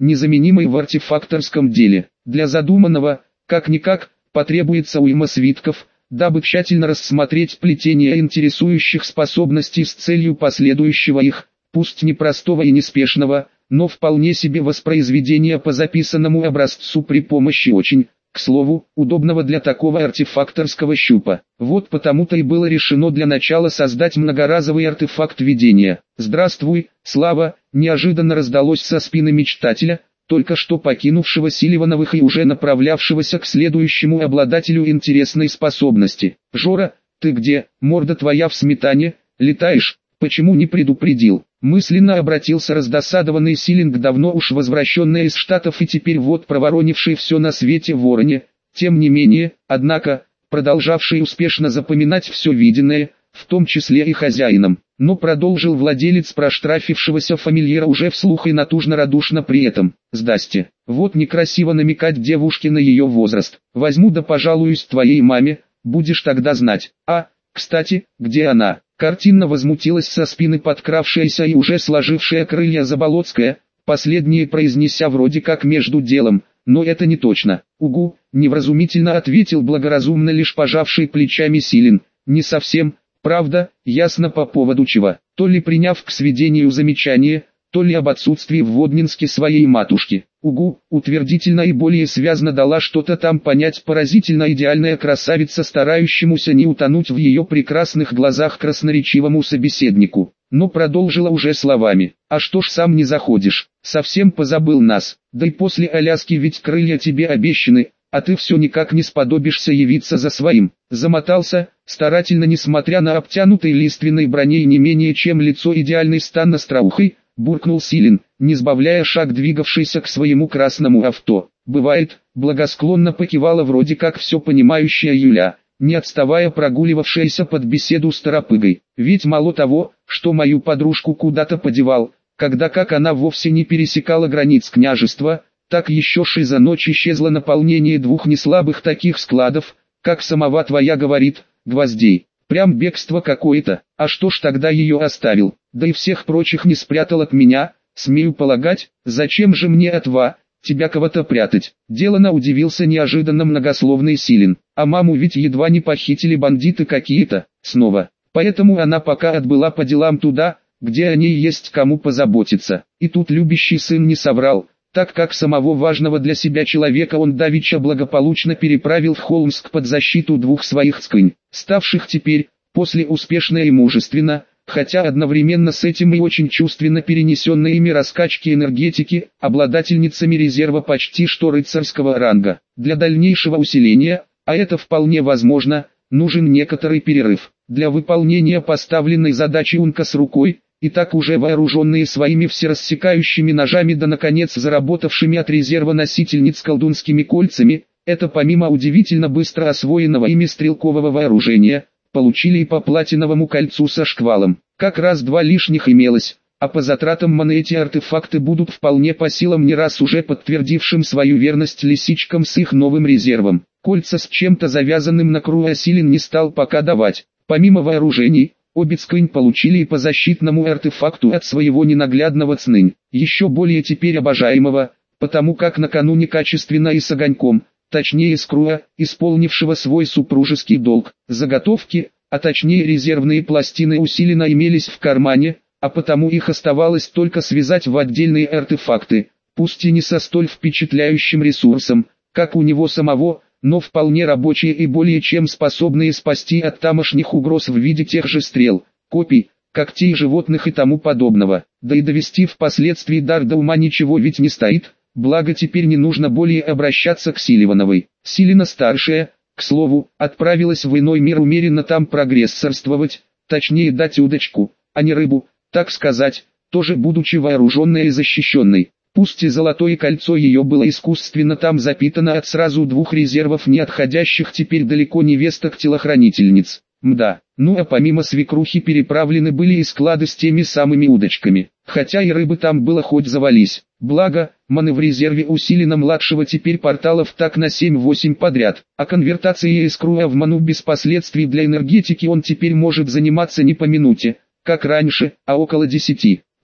S1: незаменимой в артефакторском деле. Для задуманного, как-никак, потребуется уйма свитков, дабы тщательно рассмотреть плетение интересующих способностей с целью последующего их, пусть непростого и неспешного, но вполне себе воспроизведения по записанному образцу при помощи очень, к слову, удобного для такого артефакторского щупа. Вот потому-то и было решено для начала создать многоразовый артефакт видения. «Здравствуй, Слава!» неожиданно раздалось со спины мечтателя, только что покинувшего Силивановых и уже направлявшегося к следующему обладателю интересной способности. «Жора, ты где? Морда твоя в сметане, летаешь, почему не предупредил?» Мысленно обратился раздосадованный Силин к давно уж возвращенной из Штатов и теперь вот проворонивший все на свете вороне, тем не менее, однако, продолжавший успешно запоминать все виденное, в том числе и хозяином. Но продолжил владелец проштрафившегося фамильера уже вслух и натужно-радушно при этом. «Здрасте, вот некрасиво намекать девушке на ее возраст. Возьму да пожалуюсь твоей маме, будешь тогда знать. А, кстати, где она?» Картинно возмутилась со спины подкравшаяся и уже сложившая крылья Заболоцкая, последнее произнеся вроде как между делом, но это не точно. «Угу», невразумительно ответил благоразумно лишь пожавший плечами Силин. «Не совсем, правда, ясно по поводу чего». То ли приняв к сведению замечание, то ли об отсутствии в Воднинске своей матушки. «Угу», утвердительно и более связно дала что-то там понять поразительно идеальная красавица старающемуся не утонуть в ее прекрасных глазах красноречивому собеседнику. Но продолжила уже словами: «А что ж сам не заходишь, совсем позабыл нас, да и после Аляски ведь крылья тебе обещаны, а ты все никак не сподобишься явиться за своим». Замотался, старательно несмотря на обтянутый лиственной броней не менее чем лицо идеальной стан остроухой, буркнул Силин, не сбавляя шаг двигавшийся к своему красному авто. «Бывает», благосклонно покивала вроде как все понимающая Юля, не отставая прогуливавшаяся под беседу с торопыгой. «Ведь мало того, что мою подружку куда-то подевал, когда как она вовсе не пересекала границ княжества, так еще ж и за ночь исчезло наполнение двух неслабых таких складов, как самова твоя говорит, гвоздей. Прям бегство какое-то. А что ж тогда ее оставил, да и всех прочих не спрятал от меня, смею полагать, зачем же мне от тебя кого-то прятать?» Делано удивился неожиданно многословный Силин. «А маму ведь едва не похитили бандиты какие-то, снова. Поэтому она пока отбыла по делам туда, где о ней есть кому позаботиться». И тут любящий сын не соврал, так как самого важного для себя человека он давеча благополучно переправил в Холмск под защиту двух своих цкынь, ставших теперь, после успешно и мужественно, хотя одновременно с этим и очень чувственно перенесенной ими раскачки энергетики, обладательницами резерва почти что рыцарского ранга. Для дальнейшего усиления, а это вполне возможно, нужен некоторый перерыв. Для выполнения поставленной задачи Унка с рукой, и так уже вооруженные своими всерассекающими ножами да наконец заработавшими от резерва носительниц колдунскими кольцами, это помимо удивительно быстро освоенного ими стрелкового вооружения, получили и по платиновому кольцу со шквалом. Как раз 2 лишних имелось, а по затратам маны эти артефакты будут вполне по силам не раз уже подтвердившим свою верность лисичкам с их новым резервом. Кольца с чем-то завязанным на круа Силин не стал пока давать. Помимо вооружений, обе цкынь получили и по защитному артефакту от своего ненаглядного цнынь, еще более теперь обожаемого, потому как накануне качественно и с огоньком, точнее с круа, исполнившего свой супружеский долг, заготовки, а точнее резервные пластины усиленно имелись в кармане, а потому их оставалось только связать в отдельные артефакты, пусть и не со столь впечатляющим ресурсом, как у него самого, но вполне рабочие и более чем способные спасти от тамошних угроз в виде тех же стрел, копий, когтей животных и тому подобного. Да и довести впоследствии дар до ума ничего ведь не стоит, благо теперь не нужно более обращаться к Силивановой. Силина-старшая, к слову, отправилась в иной мир умеренно там прогрессорствовать, точнее дать удочку, а не рыбу, так сказать, тоже будучи вооруженной и защищенной. Пусть и золотое кольцо ее было искусственно там запитано от сразу 2 резервов не отходящих теперь далеко невесток-телохранительниц. Мда, ну а помимо свекрухи переправлены были и склады с теми самыми удочками, хотя и рыбы там было хоть завались. Благо, маны в резерве усиленно младшего теперь порталов так на 7-8 подряд, а конвертацией из круа в ману без последствий для энергетики он теперь может заниматься не по минуте, как раньше, а около 10.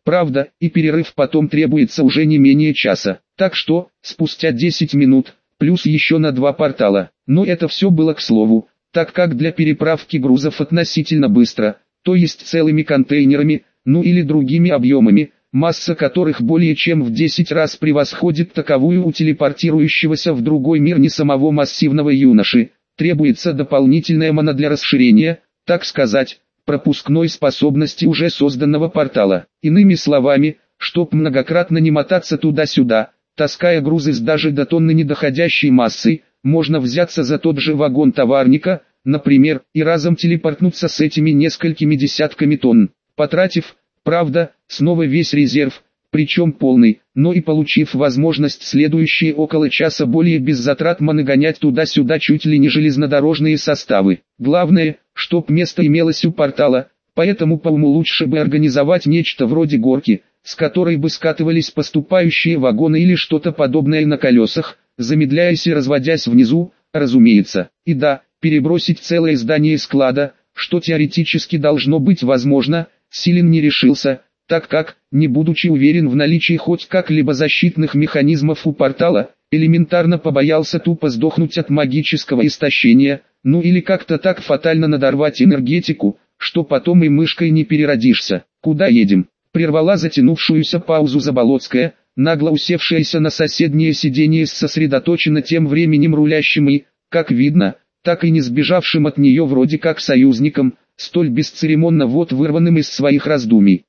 S1: Правда, и перерыв потом требуется уже не менее часа. Так что, спустя 10 минут, плюс еще на 2 портала. Но это все было к слову, так как для переправки грузов относительно быстро, то есть целыми контейнерами, ну или другими объемами, масса которых более чем в 10 раз превосходит таковую у телепортирующегося в другой мир не самого массивного юноши, требуется дополнительная мана для расширения, так сказать, пропускной способности уже созданного портала. Иными словами, чтоб многократно не мотаться туда-сюда, таская грузы с даже до тонны недоходящей массой, можно взяться за тот же вагон товарника, например, и разом телепортнуться с этими несколькими десятками тонн, потратив, правда, снова весь резерв, причем полный, но и получив возможность следующие около часа более без затрат маны гонять туда-сюда чуть ли не железнодорожные составы. Главное, чтоб место имелось у портала, поэтому по уму лучше бы организовать нечто вроде горки, с которой бы скатывались поступающие вагоны или что-то подобное на колесах, замедляясь и разводясь внизу, разумеется. И да, перебросить целое здание склада, что теоретически должно быть возможно, Силен не решился, так как, не будучи уверен в наличии хоть как-либо защитных механизмов у портала, элементарно побоялся тупо сдохнуть от магического истощения, ну или как-то так фатально надорвать энергетику, что потом и мышкой не переродишься. «Куда едем?» — прервала затянувшуюся паузу Заболоцкая, нагло усевшаяся на соседнее сиденье с сосредоточенно тем временем рулящим и, как видно, так и не сбежавшим от нее вроде как союзником, столь бесцеремонно вырванным из своих раздумий.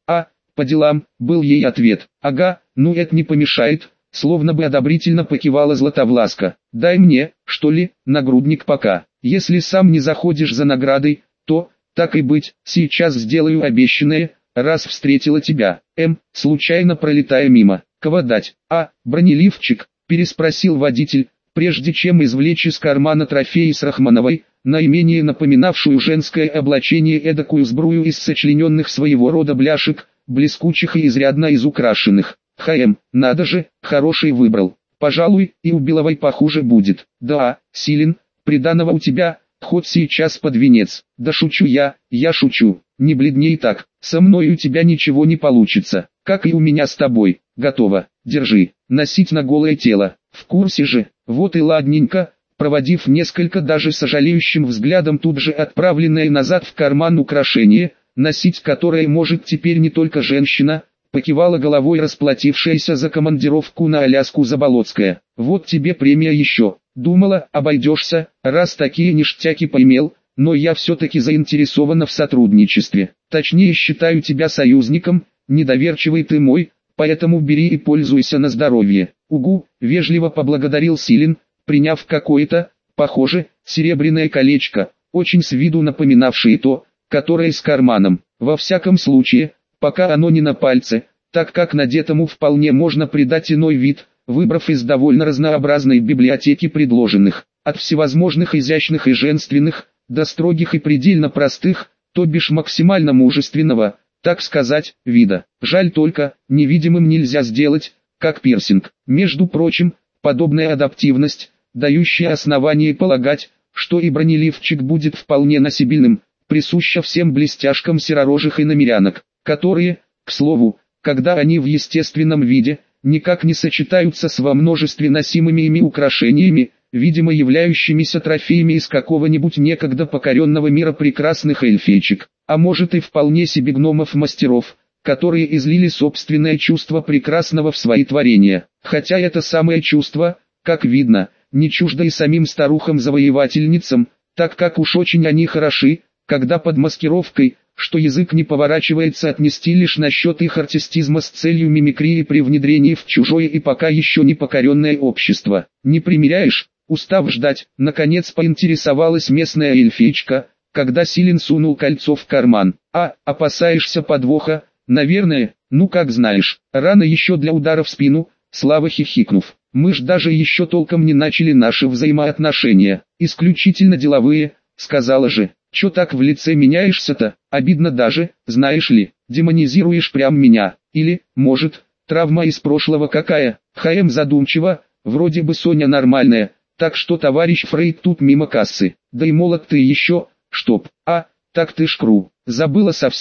S1: По делам», был ей ответ. «Ага, ну это не помешает», словно бы одобрительно покивала Златовласка. «Дай мне, что ли, нагрудник пока. Если сам не заходишь за наградой, то, так и быть, сейчас сделаю обещанное, раз встретила тебя». Случайно пролетая мимо. «Кого дать?» Бронеливчик?» переспросил водитель, прежде чем извлечь из кармана трофеи с Рахмановой, наименее напоминавшую женское облачение эдакую сбрую из сочлененных своего рода бляшек, блескучих и изрядно изукрашенных. Надо же, хороший выбрал. Пожалуй, и у Беловой похуже будет. Да, Силен, приданого у тебя, хоть сейчас под венец. Да шучу я шучу. Не бледней так, со мной у тебя ничего не получится, как и у меня с тобой. Готово, держи, носить на голое тело. В курсе же, вот и ладненько. Проводив несколько даже сожалеющим взглядом тут же отправленное назад в карман украшение, носить которое может теперь не только женщина, покивала головой расплатившаяся за командировку на Аляску Заболоцкая. «Вот тебе премия еще. Думала, обойдешься, раз такие ништяки поимел, но я все-таки заинтересована в сотрудничестве. Точнее считаю тебя союзником, недоверчивый ты мой, поэтому бери и пользуйся на здоровье». «Угу», вежливо поблагодарил Силен, приняв какое-то, похоже, серебряное колечко, очень с виду напоминавшее то, которое с карманом. Во всяком случае, пока оно не на пальце, так как надетому вполне можно придать иной вид, выбрав из довольно разнообразной библиотеки предложенных, от всевозможных изящных и женственных, до строгих и предельно простых, то бишь максимально мужественного, так сказать, вида. Жаль только, невидимым нельзя сделать, как пирсинг. Между прочим, подобная адаптивность, дающая основание полагать, что и бронеливчик будет вполне носибельным, присуща всем блестяшкам серорожих и намерянок, которые, к слову, когда они в естественном виде, никак не сочетаются с во множестве носимыми ими украшениями, видимо являющимися трофеями из какого-нибудь некогда покоренного мира прекрасных эльфийчик, а может и вполне себе гномов-мастеров, которые излили собственное чувство прекрасного в свои творения. Хотя это самое чувство, как видно, не чуждо и самим старухам-завоевательницам, так как уж очень они хороши, когда под маскировкой, что язык не поворачивается отнести лишь насчет их артистизма с целью мимикрии при внедрении в чужое и пока еще не покоренное общество. «Не примеряешь?» Устав ждать, наконец поинтересовалась местная эльфичка, когда Силен сунул кольцо в карман. Опасаешься подвоха? Наверное, ну как знаешь, рано еще для удара в спину, слабо хихикнув. Мы ж даже еще толком не начали наши взаимоотношения, исключительно деловые, сказала же. Чё так в лице меняешься-то, обидно даже, знаешь ли, демонизируешь прям меня, или, может, травма из прошлого какая, задумчиво, вроде бы Соня нормальная, так что товарищ Фрейд тут мимо кассы, да и молод ты еще, так ты шкру, забыла совсем,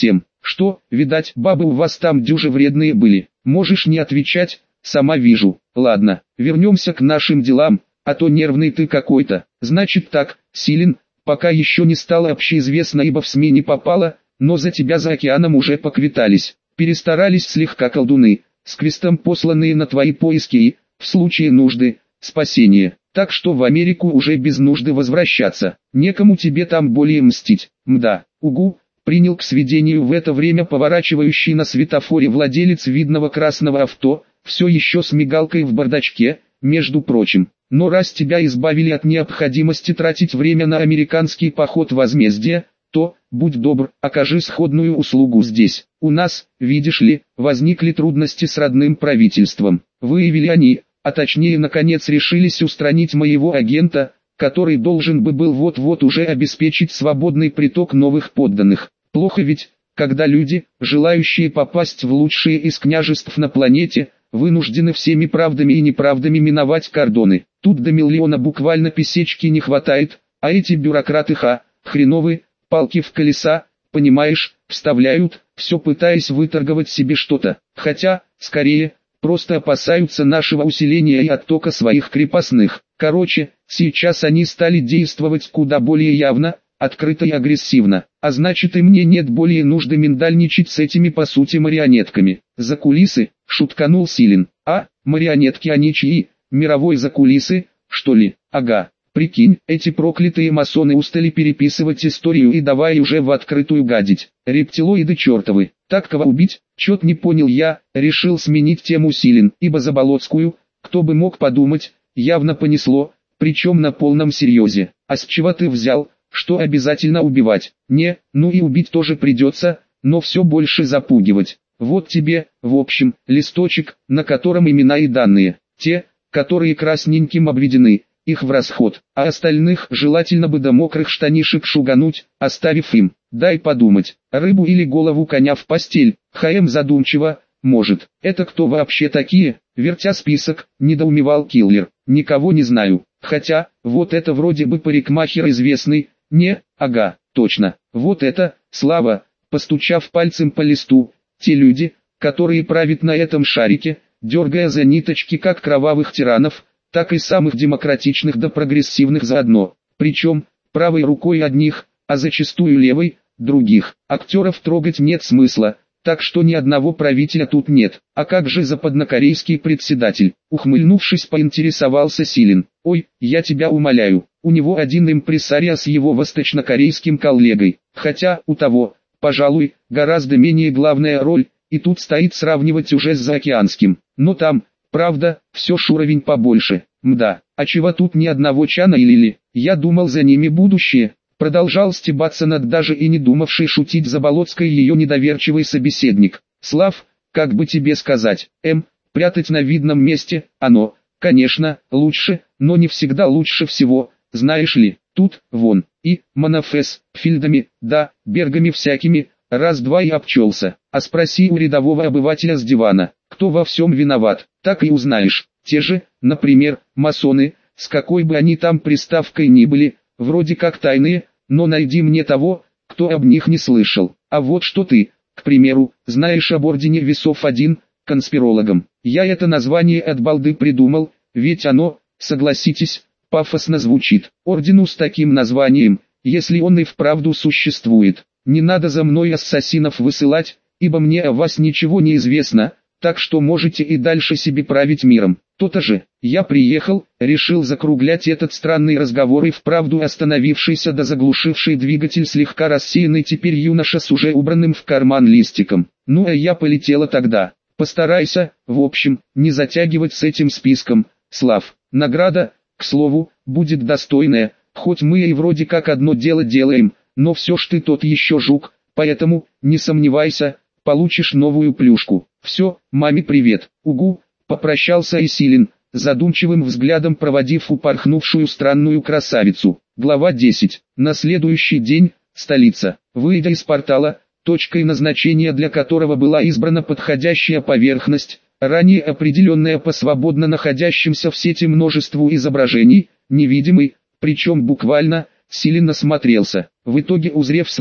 S1: Что, видать, бабы у вас там дюже вредные были. Можешь не отвечать, сама вижу. Ладно, вернемся к нашим делам, а то нервный ты какой-то. Значит так, Силин, пока еще не стало общеизвестно, ибо в СМИ не попало, но за тебя за океаном уже поквитались. Перестарались слегка колдуны, с крестом посланные на твои поиски и, в случае нужды, спасение. Так что в Америку уже без нужды возвращаться. Некому тебе там более мстить. Мда, угу. Принял к сведению в это время поворачивающий на светофоре владелец видного красного авто, все еще с мигалкой в бардачке, между прочим. Но раз тебя избавили от необходимости тратить время на американский поход возмездия, то, будь добр, окажи сходную услугу здесь. У нас, видишь ли, возникли трудности с родным правительством. Выявили они, а точнее наконец решились устранить моего агента, который должен был вот-вот уже обеспечить свободный приток новых подданных. Плохо ведь, когда люди, желающие попасть в лучшие из княжеств на планете, вынуждены всеми правдами и неправдами миновать кордоны. Тут до миллиона буквально песечки не хватает, а эти бюрократы хреновые, палки в колеса, понимаешь, вставляют, все пытаясь выторговать себе что-то. Хотя, скорее, просто опасаются нашего усиления и оттока своих крепостных. Короче, сейчас они стали действовать куда более явно, открыто и агрессивно. А значит, и мне нет более нужды миндальничать с этими по сути марионетками. За кулисы, шутканул Силин. А, марионетки они чьи? Мировой закулисы, что ли? Ага. Прикинь, эти проклятые масоны устали переписывать историю и давай уже в открытую гадить. Рептилоиды чертовы. Так кого убить? Чет не понял я, решил сменить тему Силин, ибо Заболоцкую, кто бы мог подумать, явно понесло, причем на полном серьезе. А с чего ты взял, что обязательно убивать? Не, ну и убить тоже придется, но все больше запугивать. Вот тебе, в общем, листочек, на котором имена и данные, те, которые красненьким обведены, их в расход, а остальных желательно бы до мокрых штанишек шугануть, оставив им, дай подумать, рыбу или голову коня в постель. Задумчиво, может, это кто вообще такие? Вертя список, недоумевал киллер. Никого не знаю, хотя, вот это вроде бы парикмахер известный, не, ага, точно, вот это, Слава, постучав пальцем по листу, те люди, которые правят на этом шарике, дергая за ниточки как кровавых тиранов, так и самых демократичных да прогрессивных заодно, причем, правой рукой одних, а зачастую левой, других. Актеров трогать нет смысла, так что ни одного правителя тут нет. А как же западнокорейский председатель? Ухмыльнувшись, поинтересовался Силин. Ой, я тебя умоляю, у него один импресарио с его восточнокорейским коллегой, хотя у того, пожалуй, гораздо менее главная роль, и тут стоит сравнивать уже с заокеанским. Но там, правда, все ж уровень побольше. Мда, а чего тут ни одного Чана или Ли? Я думал, за ними будущее. Продолжал стебаться над даже и не думавший шутить Заболоцкой ее недоверчивый собеседник. Слав, как бы тебе сказать, прятать на видном месте, оно, конечно, лучше, но не всегда лучше всего, знаешь ли, тут, вон, и, Манафес, Фильдами, да, Бергами всякими, раз-два и обчелся. А спроси у рядового обывателя с дивана, кто во всем виноват, так и узнаешь. Те же, например, масоны, с какой бы они там приставкой ни были, вроде как тайные, но найди мне того, кто об них не слышал. А вот что ты, к примеру, знаешь об Ордене Весов 1, конспирологам. Я это название от балды придумал, ведь оно, согласитесь, пафосно звучит. Ордену с таким названием, если он и вправду существует, не надо за мной ассасинов высылать, ибо мне о вас ничего не известно, так что можете и дальше себе править миром. То-то же, я приехал, решил закруглять этот странный разговор и вправду остановившийся да заглушивший двигатель слегка рассеянный теперь юноша с уже убранным в карман листиком. Ну а я полетела тогда. Постарайся, в общем, не затягивать с этим списком, Слав. Награда, к слову, будет достойная, хоть мы и вроде как одно дело делаем, но все ж ты тот еще жук, поэтому, не сомневайся, получишь новую плюшку. Все, маме привет, угу. Попрощался и Силин, задумчивым взглядом проводив упорхнувшую странную красавицу. Глава 10. На следующий день, столица. Выйдя из портала, точкой назначения для которого была избрана подходящая поверхность, ранее определенная по свободно находящимся в сети множеству изображений, невидимый, причем буквально, Силин осмотрелся. В итоге узрев своим,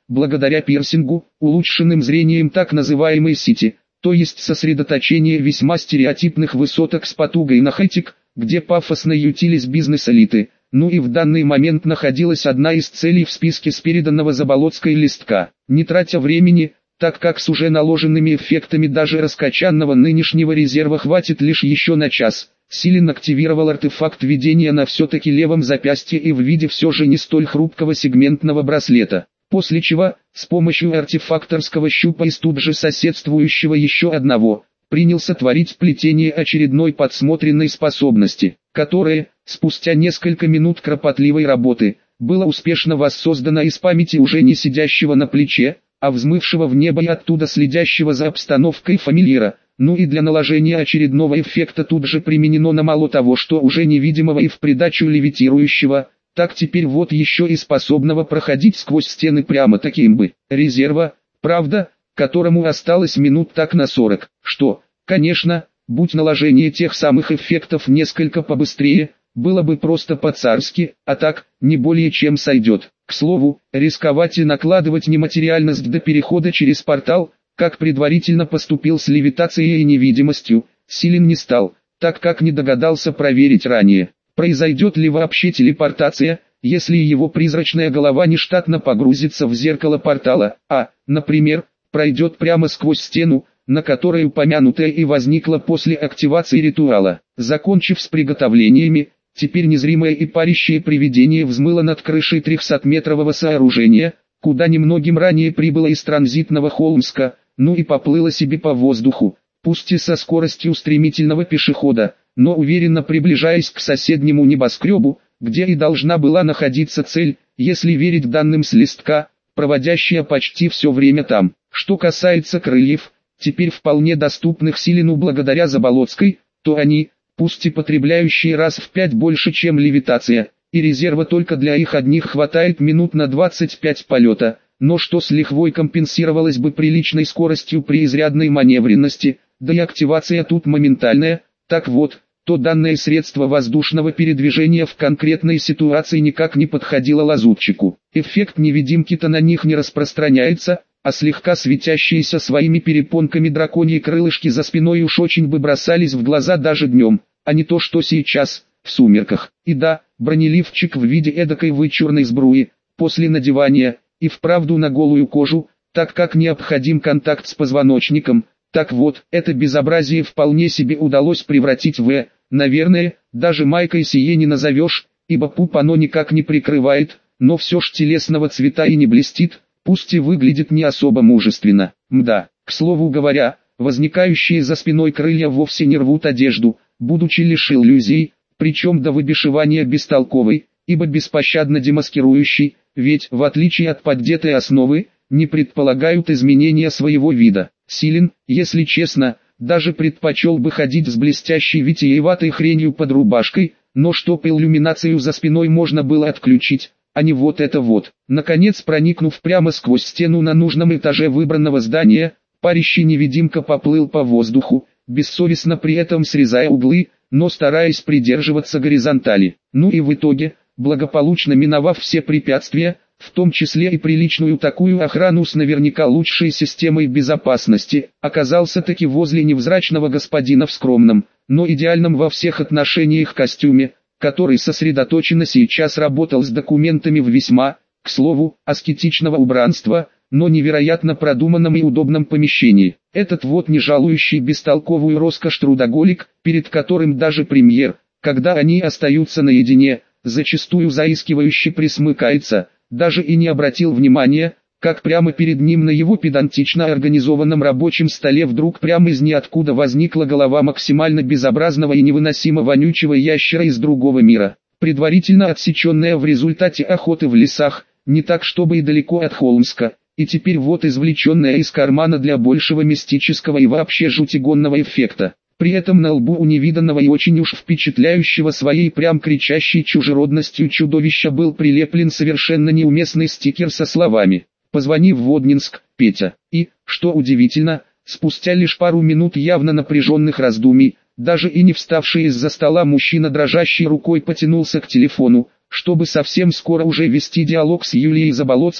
S1: благодаря пирсингу, улучшенным зрением так называемой сити, то есть сосредоточение весьма стереотипных высоток с потугой на хай-тек, где пафосно ютились бизнес-элиты, ну и в данный момент находилась одна из целей в списке с переданного Заболотской листка. Не тратя времени, так как с уже наложенными эффектами даже раскачанного нынешнего резерва хватит лишь еще на час, Силин активировал артефакт видения на все-таки левом запястье и в виде все же не столь хрупкого сегментного браслета. После чего, с помощью артефакторского щупа из тут же соседствующего еще одного, принялся творить плетение очередной подсмотренной способности, которая, спустя несколько минут кропотливой работы, было успешно воссоздано из памяти уже не сидящего на плече, а взмывшего в небо и оттуда следящего за обстановкой фамильяра. Ну и для наложения очередного эффекта тут же применено на мало того, что уже невидимого и в придачу левитирующего, так теперь вот еще и способного проходить сквозь стены прямо таким бы резерва, правда, которому осталось минут так на 40, что, конечно, будь наложение тех самых эффектов несколько побыстрее, было бы просто по-царски, а так, не более чем сойдет. К слову, рисковать и накладывать нематериальность до перехода через портал, как предварительно поступил с левитацией и невидимостью, Силин не стал, так как не догадался проверить ранее, произойдет ли вообще телепортация, если его призрачная голова нештатно погрузится в зеркало портала, а, например, пройдет прямо сквозь стену, на которой упомянутая и возникла после активации ритуала. Закончив с приготовлениями, теперь незримое и парящее привидение взмыло над крышей 300-метрового сооружения, куда немногим ранее прибыло из транзитного Холмска, ну и поплыло себе по воздуху, пусть и со скоростью стремительного пешехода, но уверенно приближаясь к соседнему небоскребу, где и должна была находиться цель, если верить данным с листка, проводящая почти все время там. Что касается крыльев, теперь вполне доступных Силину благодаря Заболотской, то они, пусть и потребляющие раз в 5 больше, чем левитация, и резерва только для их одних хватает минут на 25 полета, но что с лихвой компенсировалось бы приличной скоростью при изрядной маневренности, да и активация тут моментальная, так вот, то данное средство воздушного передвижения в конкретной ситуации никак не подходило лазутчику. Эффект невидимки-то на них не распространяется, а слегка светящиеся своими перепонками драконьи крылышки за спиной уж очень бы бросались в глаза даже днем, а не то что сейчас, в сумерках. И да, бронеливчик в виде эдакой вычурной сбруи, после надевания, и вправду на голую кожу, так как необходим контакт с позвоночником. Так вот, это безобразие вполне себе удалось превратить в, наверное, даже майкой сие не назовешь, ибо пуп оно никак не прикрывает, но все ж телесного цвета и не блестит, пусть и выглядит не особо мужественно. Мда, к слову говоря, возникающие за спиной крылья вовсе не рвут одежду, будучи лишь иллюзий, причем до выбешивания бестолковой, ибо беспощадно демаскирующий, ведь, в отличие от поддетой основы, не предполагают изменения своего вида. Силин, если честно, даже предпочел бы ходить с блестящей витиеватой хренью под рубашкой, но чтоб иллюминацию за спиной можно было отключить, а не вот это вот. Наконец, проникнув прямо сквозь стену на нужном этаже выбранного здания, парящий невидимка поплыл по воздуху, бессовестно при этом срезая углы, но стараясь придерживаться горизонтали. Ну и в итоге, благополучно миновав все препятствия, в том числе и приличную такую охрану с наверняка лучшей системой безопасности, оказался таки возле невзрачного господина в скромном, но идеальном во всех отношениях костюме, который сосредоточенно сейчас работал с документами в весьма, к слову, аскетичного убранства, но невероятно продуманном и удобном помещении. Этот вот не жалующий бестолковую роскошь трудоголик, перед которым даже премьер, когда они остаются наедине, зачастую заискивающе присмыкается, даже и не обратил внимания, как прямо перед ним на его педантично организованном рабочем столе вдруг прямо из ниоткуда возникла голова максимально безобразного и невыносимо вонючего ящера из другого мира, предварительно отсеченная в результате охоты в лесах, не так чтобы и далеко от Холмска, и теперь вот извлеченная из кармана для большего мистического и вообще жутигонного эффекта. При этом на лбу у невиданного и очень уж впечатляющего своей прям кричащей чужеродностью чудовища был прилеплен совершенно неуместный стикер со словами «Позвони в Воднинск, Петя». И, что удивительно, спустя лишь пару минут явно напряженных раздумий, даже и не вставший из-за стола мужчина дрожащей рукой потянулся к телефону, чтобы совсем скоро уже вести диалог с Юлией Заболотской,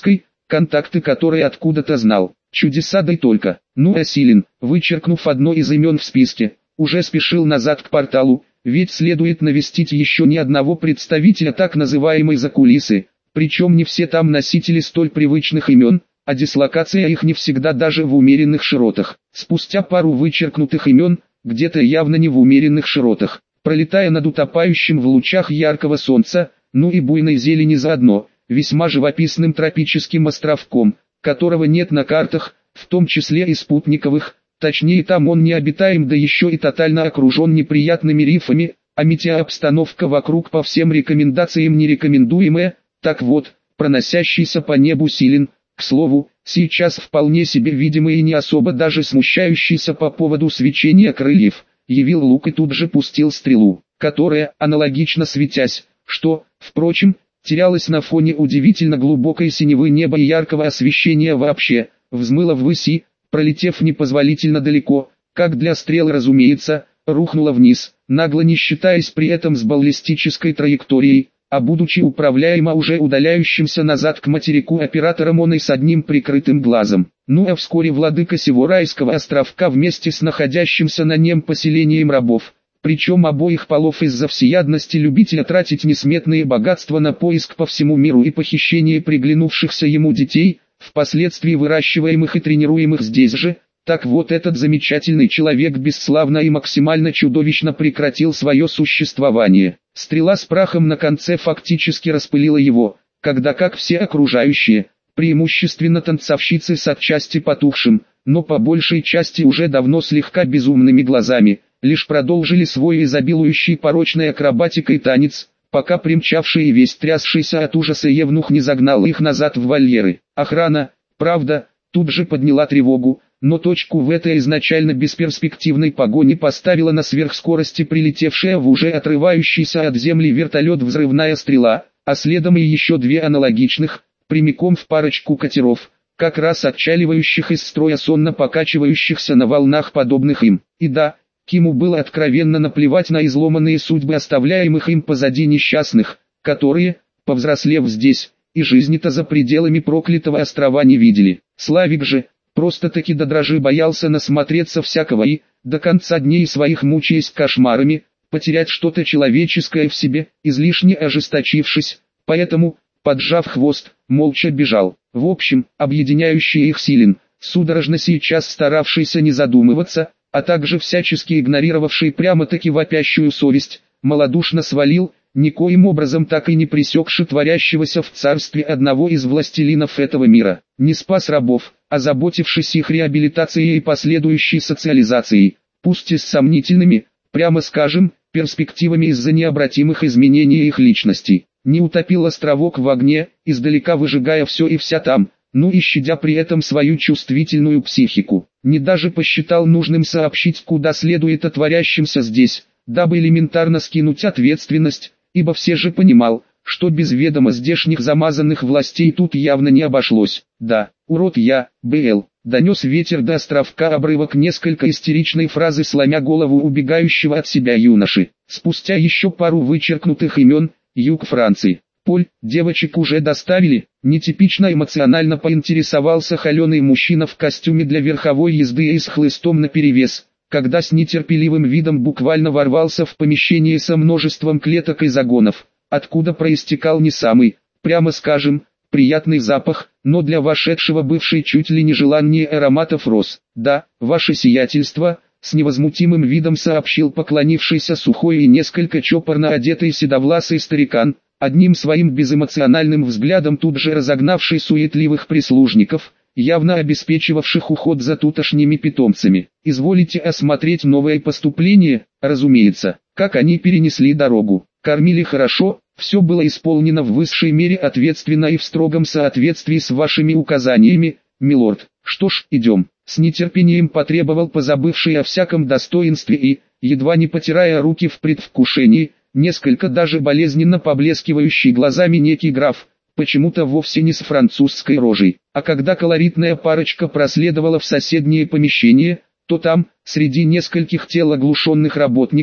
S1: контакты которые откуда-то знал. Чудеса да и только. Ну а Силин, вычеркнув одно из имен в списке, уже спешил назад к порталу, ведь следует навестить еще ни одного представителя так называемой закулисы, причем не все там носители столь привычных имен, а дислокация их не всегда даже в умеренных широтах. Спустя пару вычеркнутых имен, где-то явно не в умеренных широтах, пролетая над утопающим в лучах яркого солнца, ну и буйной зелени заодно, весьма живописным тропическим островком, которого нет на картах, в том числе и спутниковых, точнее там он не обитаем, да еще и тотально окружен неприятными рифами, а метеообстановка вокруг по всем рекомендациям нерекомендуемая. Так вот, проносящийся по небу Силин, к слову, сейчас вполне себе видимый и не особо даже смущающийся по поводу свечения крыльев, явил лук и тут же пустил стрелу, которая, аналогично светясь, что, впрочем, терялась на фоне удивительно глубокой синевы неба и яркого освещения вообще, взмыла ввысь, пролетев непозволительно далеко, как для стрел разумеется, рухнула вниз, нагло не считаясь при этом с баллистической траекторией, а будучи управляемо уже удаляющимся назад к материку оператором он и с одним прикрытым глазом. Ну а вскоре владыка сего райского островка вместе с находящимся на нем поселением рабов, причем обоих полов из-за всеядности любителя тратить несметные богатства на поиск по всему миру и похищение приглянувшихся ему детей, впоследствии выращиваемых и тренируемых здесь же, так вот этот замечательный человек бесславно и максимально чудовищно прекратил свое существование. Стрела с прахом на конце фактически распылила его, когда как все окружающие, преимущественно танцовщицы с отчасти потухшим, но по большей части уже давно слегка безумными глазами, лишь продолжили свой изобилующий порочной акробатикой танец, пока примчавший и весь трясшийся от ужаса евнух не загнал их назад в вольеры. Охрана, правда, тут же подняла тревогу, но точку в этой изначально бесперспективной погоне поставила на сверхскорости прилетевшая в уже отрывающийся от земли вертолет взрывная стрела, а следом и еще две аналогичных, прямиком в парочку катеров, как раз отчаливающих из строя сонно покачивающихся на волнах подобных им. И да, Киму было откровенно наплевать на изломанные судьбы оставляемых им позади несчастных, которые, повзрослев здесь, и жизни-то за пределами проклятого острова не видели. Славик же, просто-таки до дрожи боялся насмотреться всякого и, до конца дней своих мучаясь кошмарами, потерять что-то человеческое в себе, излишне ожесточившись, поэтому, поджав хвост, молча бежал. В общем, объединяющий их Силин, судорожно сейчас старавшийся не задумываться, а также всячески игнорировавший прямо-таки вопящую совесть, малодушно свалил, никоим образом так и не пресекши творящегося в царстве одного из властелинов этого мира. Не спас рабов, озаботившись их реабилитацией и последующей социализацией, пусть и с сомнительными, прямо скажем, перспективами из-за необратимых изменений их личностей. Не утопил островок в огне, издалека выжигая все и вся там, ну и щадя при этом свою чувствительную психику. Не даже посчитал нужным сообщить куда следует о творящемся здесь, дабы элементарно скинуть ответственность, ибо все же понимал, что без ведома здешних замазанных властей тут явно не обошлось. Да, урод я, БЛ, донес ветер до островка обрывок несколько истеричной фразы, сломя голову убегающего от себя юноши. Спустя еще пару вычеркнутых имен, юг Франции. Поль, девочек уже доставили, нетипично эмоционально поинтересовался холеный мужчина в костюме для верховой езды и с хлыстом наперевес, когда с нетерпеливым видом буквально ворвался в помещение со множеством клеток и загонов, откуда проистекал не самый, прямо скажем, приятный запах, но для вошедшего бывший чуть ли не желание ароматов роз. Да, ваше сиятельство, с невозмутимым видом сообщил поклонившийся сухой и несколько чопорно одетый седовласый старикан, одним своим безэмоциональным взглядом тут же разогнавший суетливых прислужников, явно обеспечивавших уход за тутошними питомцами. Изволите осмотреть новое поступление, разумеется, как они перенесли дорогу. Кормили хорошо, все было исполнено в высшей мере ответственно и в строгом соответствии с вашими указаниями, милорд. Что ж, идем. С нетерпением потребовал позабывший о всяком достоинстве и, едва не потирая руки в предвкушении, несколько даже болезненно поблескивающий глазами некий граф, почему-то вовсе не с французской рожей. А когда колоритная парочка проследовала в соседнее помещение, то там, среди нескольких тел оглушенных работников,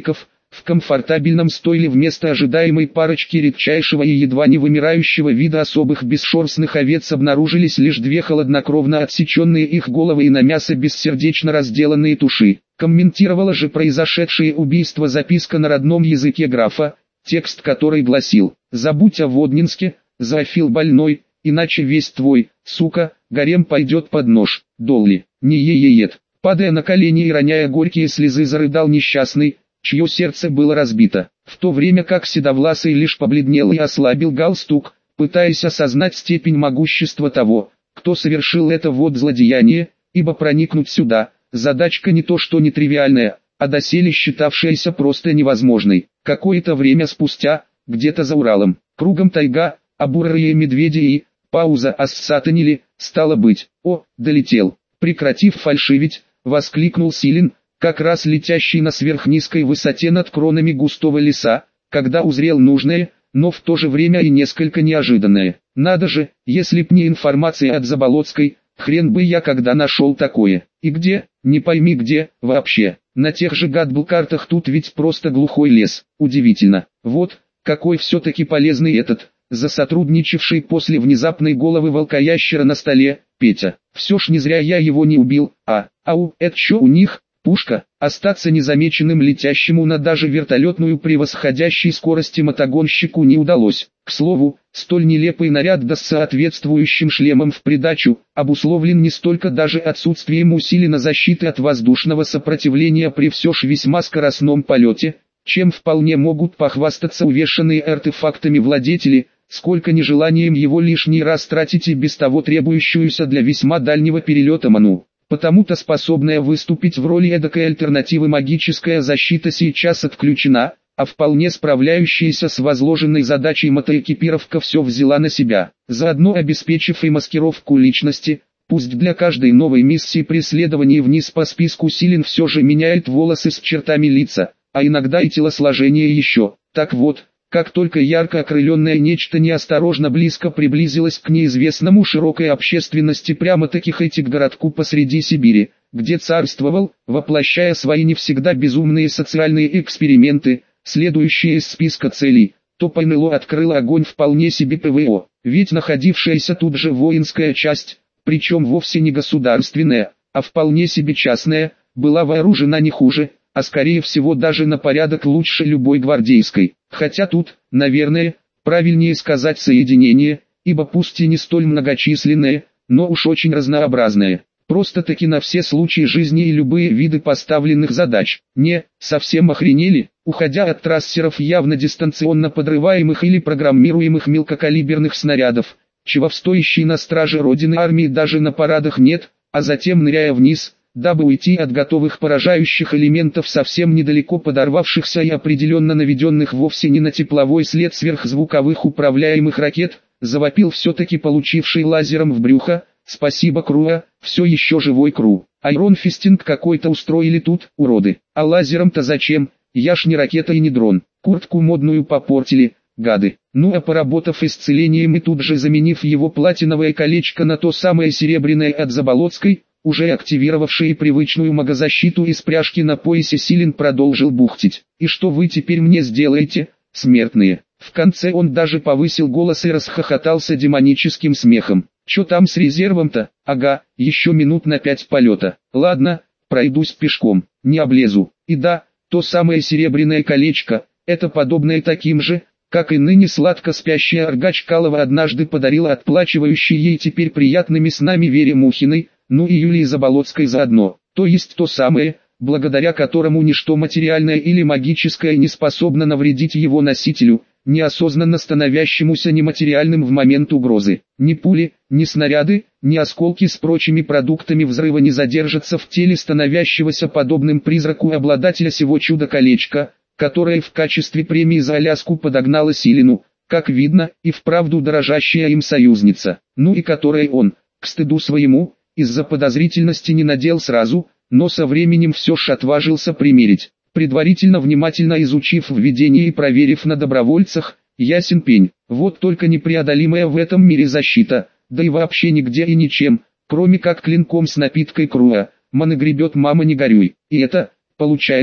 S1: В комфортабельном стойле вместо ожидаемой парочки редчайшего и едва не вымирающего вида особых бесшерстных овец обнаружились лишь две холоднокровно отсеченные их головы и на мясо бессердечно разделанные туши. Комментировала же произошедшее убийство записка на родном языке графа, текст которой гласил: «Забудь о Воднинске, зоофил больной, иначе весь твой, сука, гарем пойдет под нож, Долли, не е-е-ет». Падая на колени и роняя горькие слезы, зарыдал несчастный, чье сердце было разбито, в то время как Седовласый лишь побледнел и ослабил галстук, пытаясь осознать степень могущества того, кто совершил это вот злодеяние, ибо проникнуть сюда, задачка не то что нетривиальная, а доселе считавшаяся просто невозможной. Какое-то время спустя, где-то за Уралом, кругом тайга, а бурые медведи и, пауза, ассатанили, стало быть, долетел. Прекратив фальшивить, воскликнул Силин, как раз летящий на сверхнизкой высоте над кронами густого леса, когда узрел нужное, но в то же время и несколько неожиданное. Надо же, если б не информация от Заболоцкой, хрен бы я когда нашел такое. И где, не пойми где, вообще. На тех же гадбл-картах тут ведь просто глухой лес. Удивительно. Вот, какой все-таки полезный этот, засотрудничавший после внезапной головы волкоящера на столе, Петя. Все ж не зря я его не убил, это что у них? Пушка, остаться незамеченным летящему на даже вертолетную превосходящей скорости мотогонщику не удалось. К слову, столь нелепый наряд да с соответствующим шлемом в придачу, обусловлен не столько даже отсутствием усиленной защиты от воздушного сопротивления при все ж весьма скоростном полете, чем вполне могут похвастаться увешанные артефактами владетели, сколько нежеланием его лишний раз тратить и без того требующуюся для весьма дальнего перелета ману. Потому-то способная выступить в роли эдакой альтернативы магическая защита сейчас отключена, а вполне справляющаяся с возложенной задачей мотоэкипировка все взяла на себя, заодно обеспечив и маскировку личности. Пусть для каждой новой миссии преследования вниз по списку Силин все же меняет волосы с чертами лица, а иногда и телосложение еще. Так вот, как только ярко окрыленное нечто неосторожно близко приблизилось к неизвестному широкой общественности прямо-таки хоть к городку посреди Сибири, где царствовал, воплощая свои не всегда безумные социальные эксперименты, следующие из списка целей, то ПНЛО открыло огонь вполне себе ПВО, ведь находившаяся тут же воинская часть, причем вовсе не государственная, а вполне себе частная, была вооружена не хуже, а скорее всего даже на порядок лучше любой гвардейской. Хотя тут, наверное, правильнее сказать соединение, ибо пусть и не столь многочисленное, но уж очень разнообразное. Просто-таки на все случаи жизни и любые виды поставленных задач. Не, совсем охренели, уходя от трассеров явно дистанционно подрываемых или программируемых мелкокалиберных снарядов, чего в стоящей на страже Родины армии даже на парадах нет, а затем ныряя вниз, дабы уйти от готовых поражающих элементов совсем недалеко подорвавшихся и определенно наведенных вовсе не на тепловой след сверхзвуковых управляемых ракет, завопил все-таки получивший лазером в брюхо: «Спасибо, Круа, все еще живой Кру. Айронфистинг какой-то устроили тут, уроды. А лазером-то зачем? Я ж не ракета и не дрон. Куртку модную попортили, гады». Ну а поработав исцелением и тут же заменив его платиновое колечко на то самое серебряное от Заболоцкой, уже активировавший привычную магозащиту из пряжки на поясе, Силин продолжил бухтить. «И что вы теперь мне сделаете, смертные?» В конце он даже повысил голос и расхохотался демоническим смехом. «Чё там с резервом-то? Ага, еще минут на 5 полета. Ладно, пройдусь пешком, не облезу». И да, то самое серебряное колечко, это подобное таким же, как и ныне сладко спящая Арга Чкалова однажды подарила отплачивающей ей теперь приятными снами Вере Мухиной, ну и Юлии Заболоцкой заодно, то есть то самое, благодаря которому ничто материальное или магическое не способно навредить его носителю, неосознанно становящемуся нематериальным в момент угрозы. Ни пули, ни снаряды, ни осколки с прочими продуктами взрыва не задержатся в теле становящегося подобным призраку обладателя сего чудо-колечка, которое в качестве премии за Аляску подогнала Силину, как видно, и вправду дорожащая им союзница, ну и которое он, к стыду своему, из-за подозрительности не надел сразу, но со временем все ж отважился примерить. Предварительно внимательно изучив введение и проверив на добровольцах, ясен пень, вот только непреодолимая в этом мире защита, да и вообще нигде и ничем, кроме как клинком с напиткой Круа, манагребет мама не горюй. И это, получается,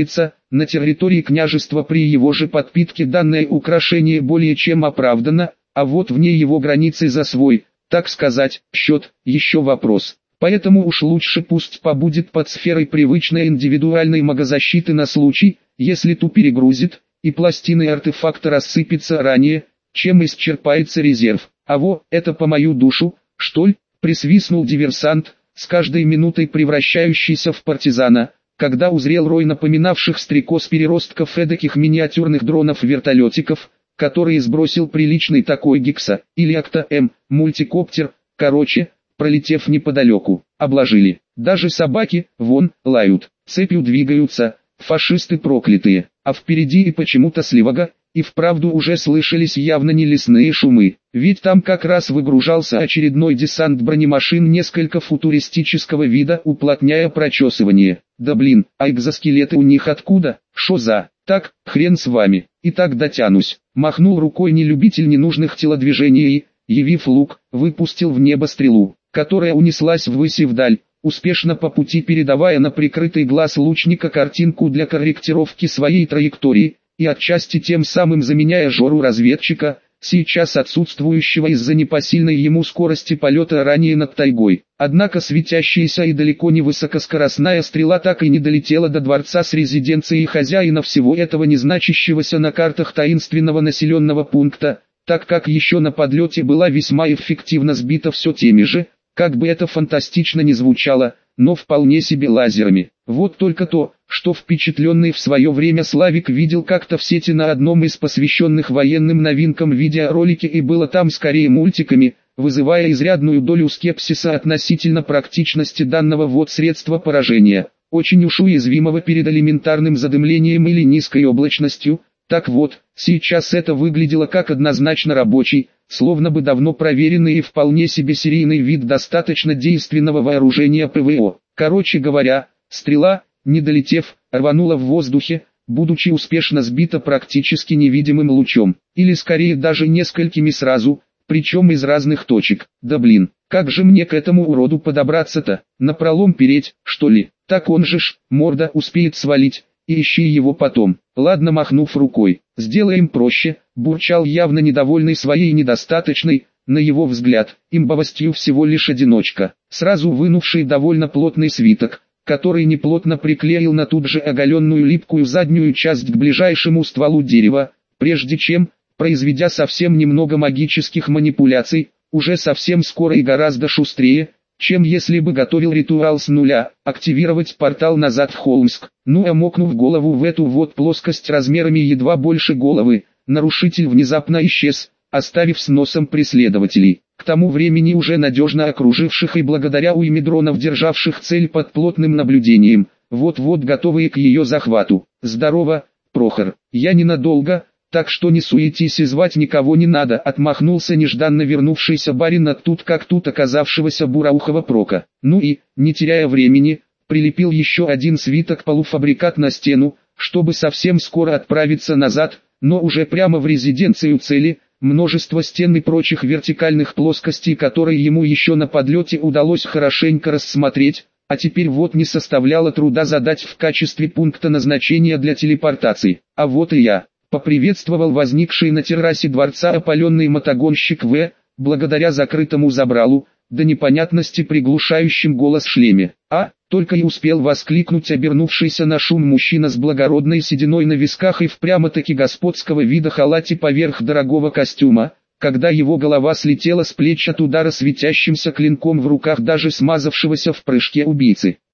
S1: на территории княжества при его же подпитке данное украшение более чем оправдано, а вот вне его границы за свой, так сказать, счет, еще вопрос. Поэтому уж лучше пусть побудет под сферой привычной индивидуальной магозащиты на случай, если ту перегрузит, и пластины артефакта рассыпется ранее, чем исчерпается резерв. А во, это по мою душу, что ли? Присвистнул диверсант, с каждой минутой превращающийся в партизана, когда узрел рой напоминавших стрекоз-переростков эдаких миниатюрных дронов-вертолетиков, которые сбросил приличный такой Гекса, или Акта-М, мультикоптер, короче, пролетев неподалеку, обложили. Даже собаки, вон, лают, цепью двигаются, фашисты проклятые, а впереди и почему-то Сливога, и вправду уже слышались явно не лесные шумы, ведь там как раз выгружался очередной десант бронемашин несколько футуристического вида, уплотняя прочесывание. Да блин, а экзоскелеты у них откуда? Шо за? Так, хрен с вами, и так дотянусь. Махнул рукой нелюбитель ненужных телодвижений и, явив лук, выпустил в небо стрелу, которая унеслась ввысь и вдаль, успешно по пути передавая на прикрытый глаз лучника картинку для корректировки своей траектории, и отчасти тем самым заменяя Жору разведчика, сейчас отсутствующего из-за непосильной ему скорости полета ранее над тайгой. Однако светящаяся и далеко не высокоскоростная стрела так и не долетела до дворца с резиденцией хозяина всего этого незначащегося на картах таинственного населенного пункта, так как еще на подлете была весьма эффективно сбита все теми же, как бы это фантастично ни звучало, но вполне себе лазерами. Вот только то, что впечатленный в свое время Славик видел как-то в сети на одном из посвященных военным новинкам видеоролики и было там скорее мультиками, вызывая изрядную долю скепсиса относительно практичности данного вот средства поражения, очень уж уязвимого перед элементарным задымлением или низкой облачностью. Так вот, сейчас это выглядело как однозначно рабочий, словно бы давно проверенный и вполне себе серийный вид достаточно действенного вооружения ПВО. Короче говоря, стрела, не долетев, рванула в воздухе, будучи успешно сбита практически невидимым лучом, или скорее даже несколькими сразу, причем из разных точек. Да блин, как же мне к этому уроду подобраться-то, напролом переть, что ли? Так он же ж, морда, успеет свалить, и ищи его потом. Ладно, махнув рукой, сделаем проще, бурчал явно недовольный своей недостаточной, на его взгляд, имбовостью всего лишь одиночка, сразу вынувший довольно плотный свиток, который неплотно приклеил на тут же оголенную липкую заднюю часть к ближайшему стволу дерева, прежде чем, произведя совсем немного магических манипуляций, уже совсем скоро и гораздо шустрее, чем если бы готовил ритуал с нуля, активировать портал назад в Холмск. Ну а мокнув голову в эту вот плоскость размерами едва больше головы, нарушитель внезапно исчез, оставив с носом преследователей, к тому времени уже надежно окруживших и благодаря уйме дронов державших цель под плотным наблюдением, вот-вот готовые к ее захвату. «Здорово, Прохор, я ненадолго, так что не суетись и звать никого не надо», отмахнулся нежданно вернувшийся барин от тут как тут оказавшегося бураухого Прока. Ну и, не теряя времени, прилепил еще один свиток-полуфабрикат на стену, чтобы совсем скоро отправиться назад, но уже прямо в резиденцию цели. Множество стен и прочих вертикальных плоскостей, которые ему еще на подлете удалось хорошенько рассмотреть, а теперь вот не составляло труда задать в качестве пункта назначения для телепортации. А вот и я. Поприветствовал возникший на террасе дворца опаленный мотогонщик В, благодаря закрытому забралу, до непонятности приглушающим голос шлеме. Только и успел воскликнуть обернувшийся на шум мужчина с благородной сединой на висках и в прямо-таки господского вида халате поверх дорогого костюма, когда его голова слетела с плеч от удара светящимся клинком в руках даже смазавшегося в прыжке убийцы.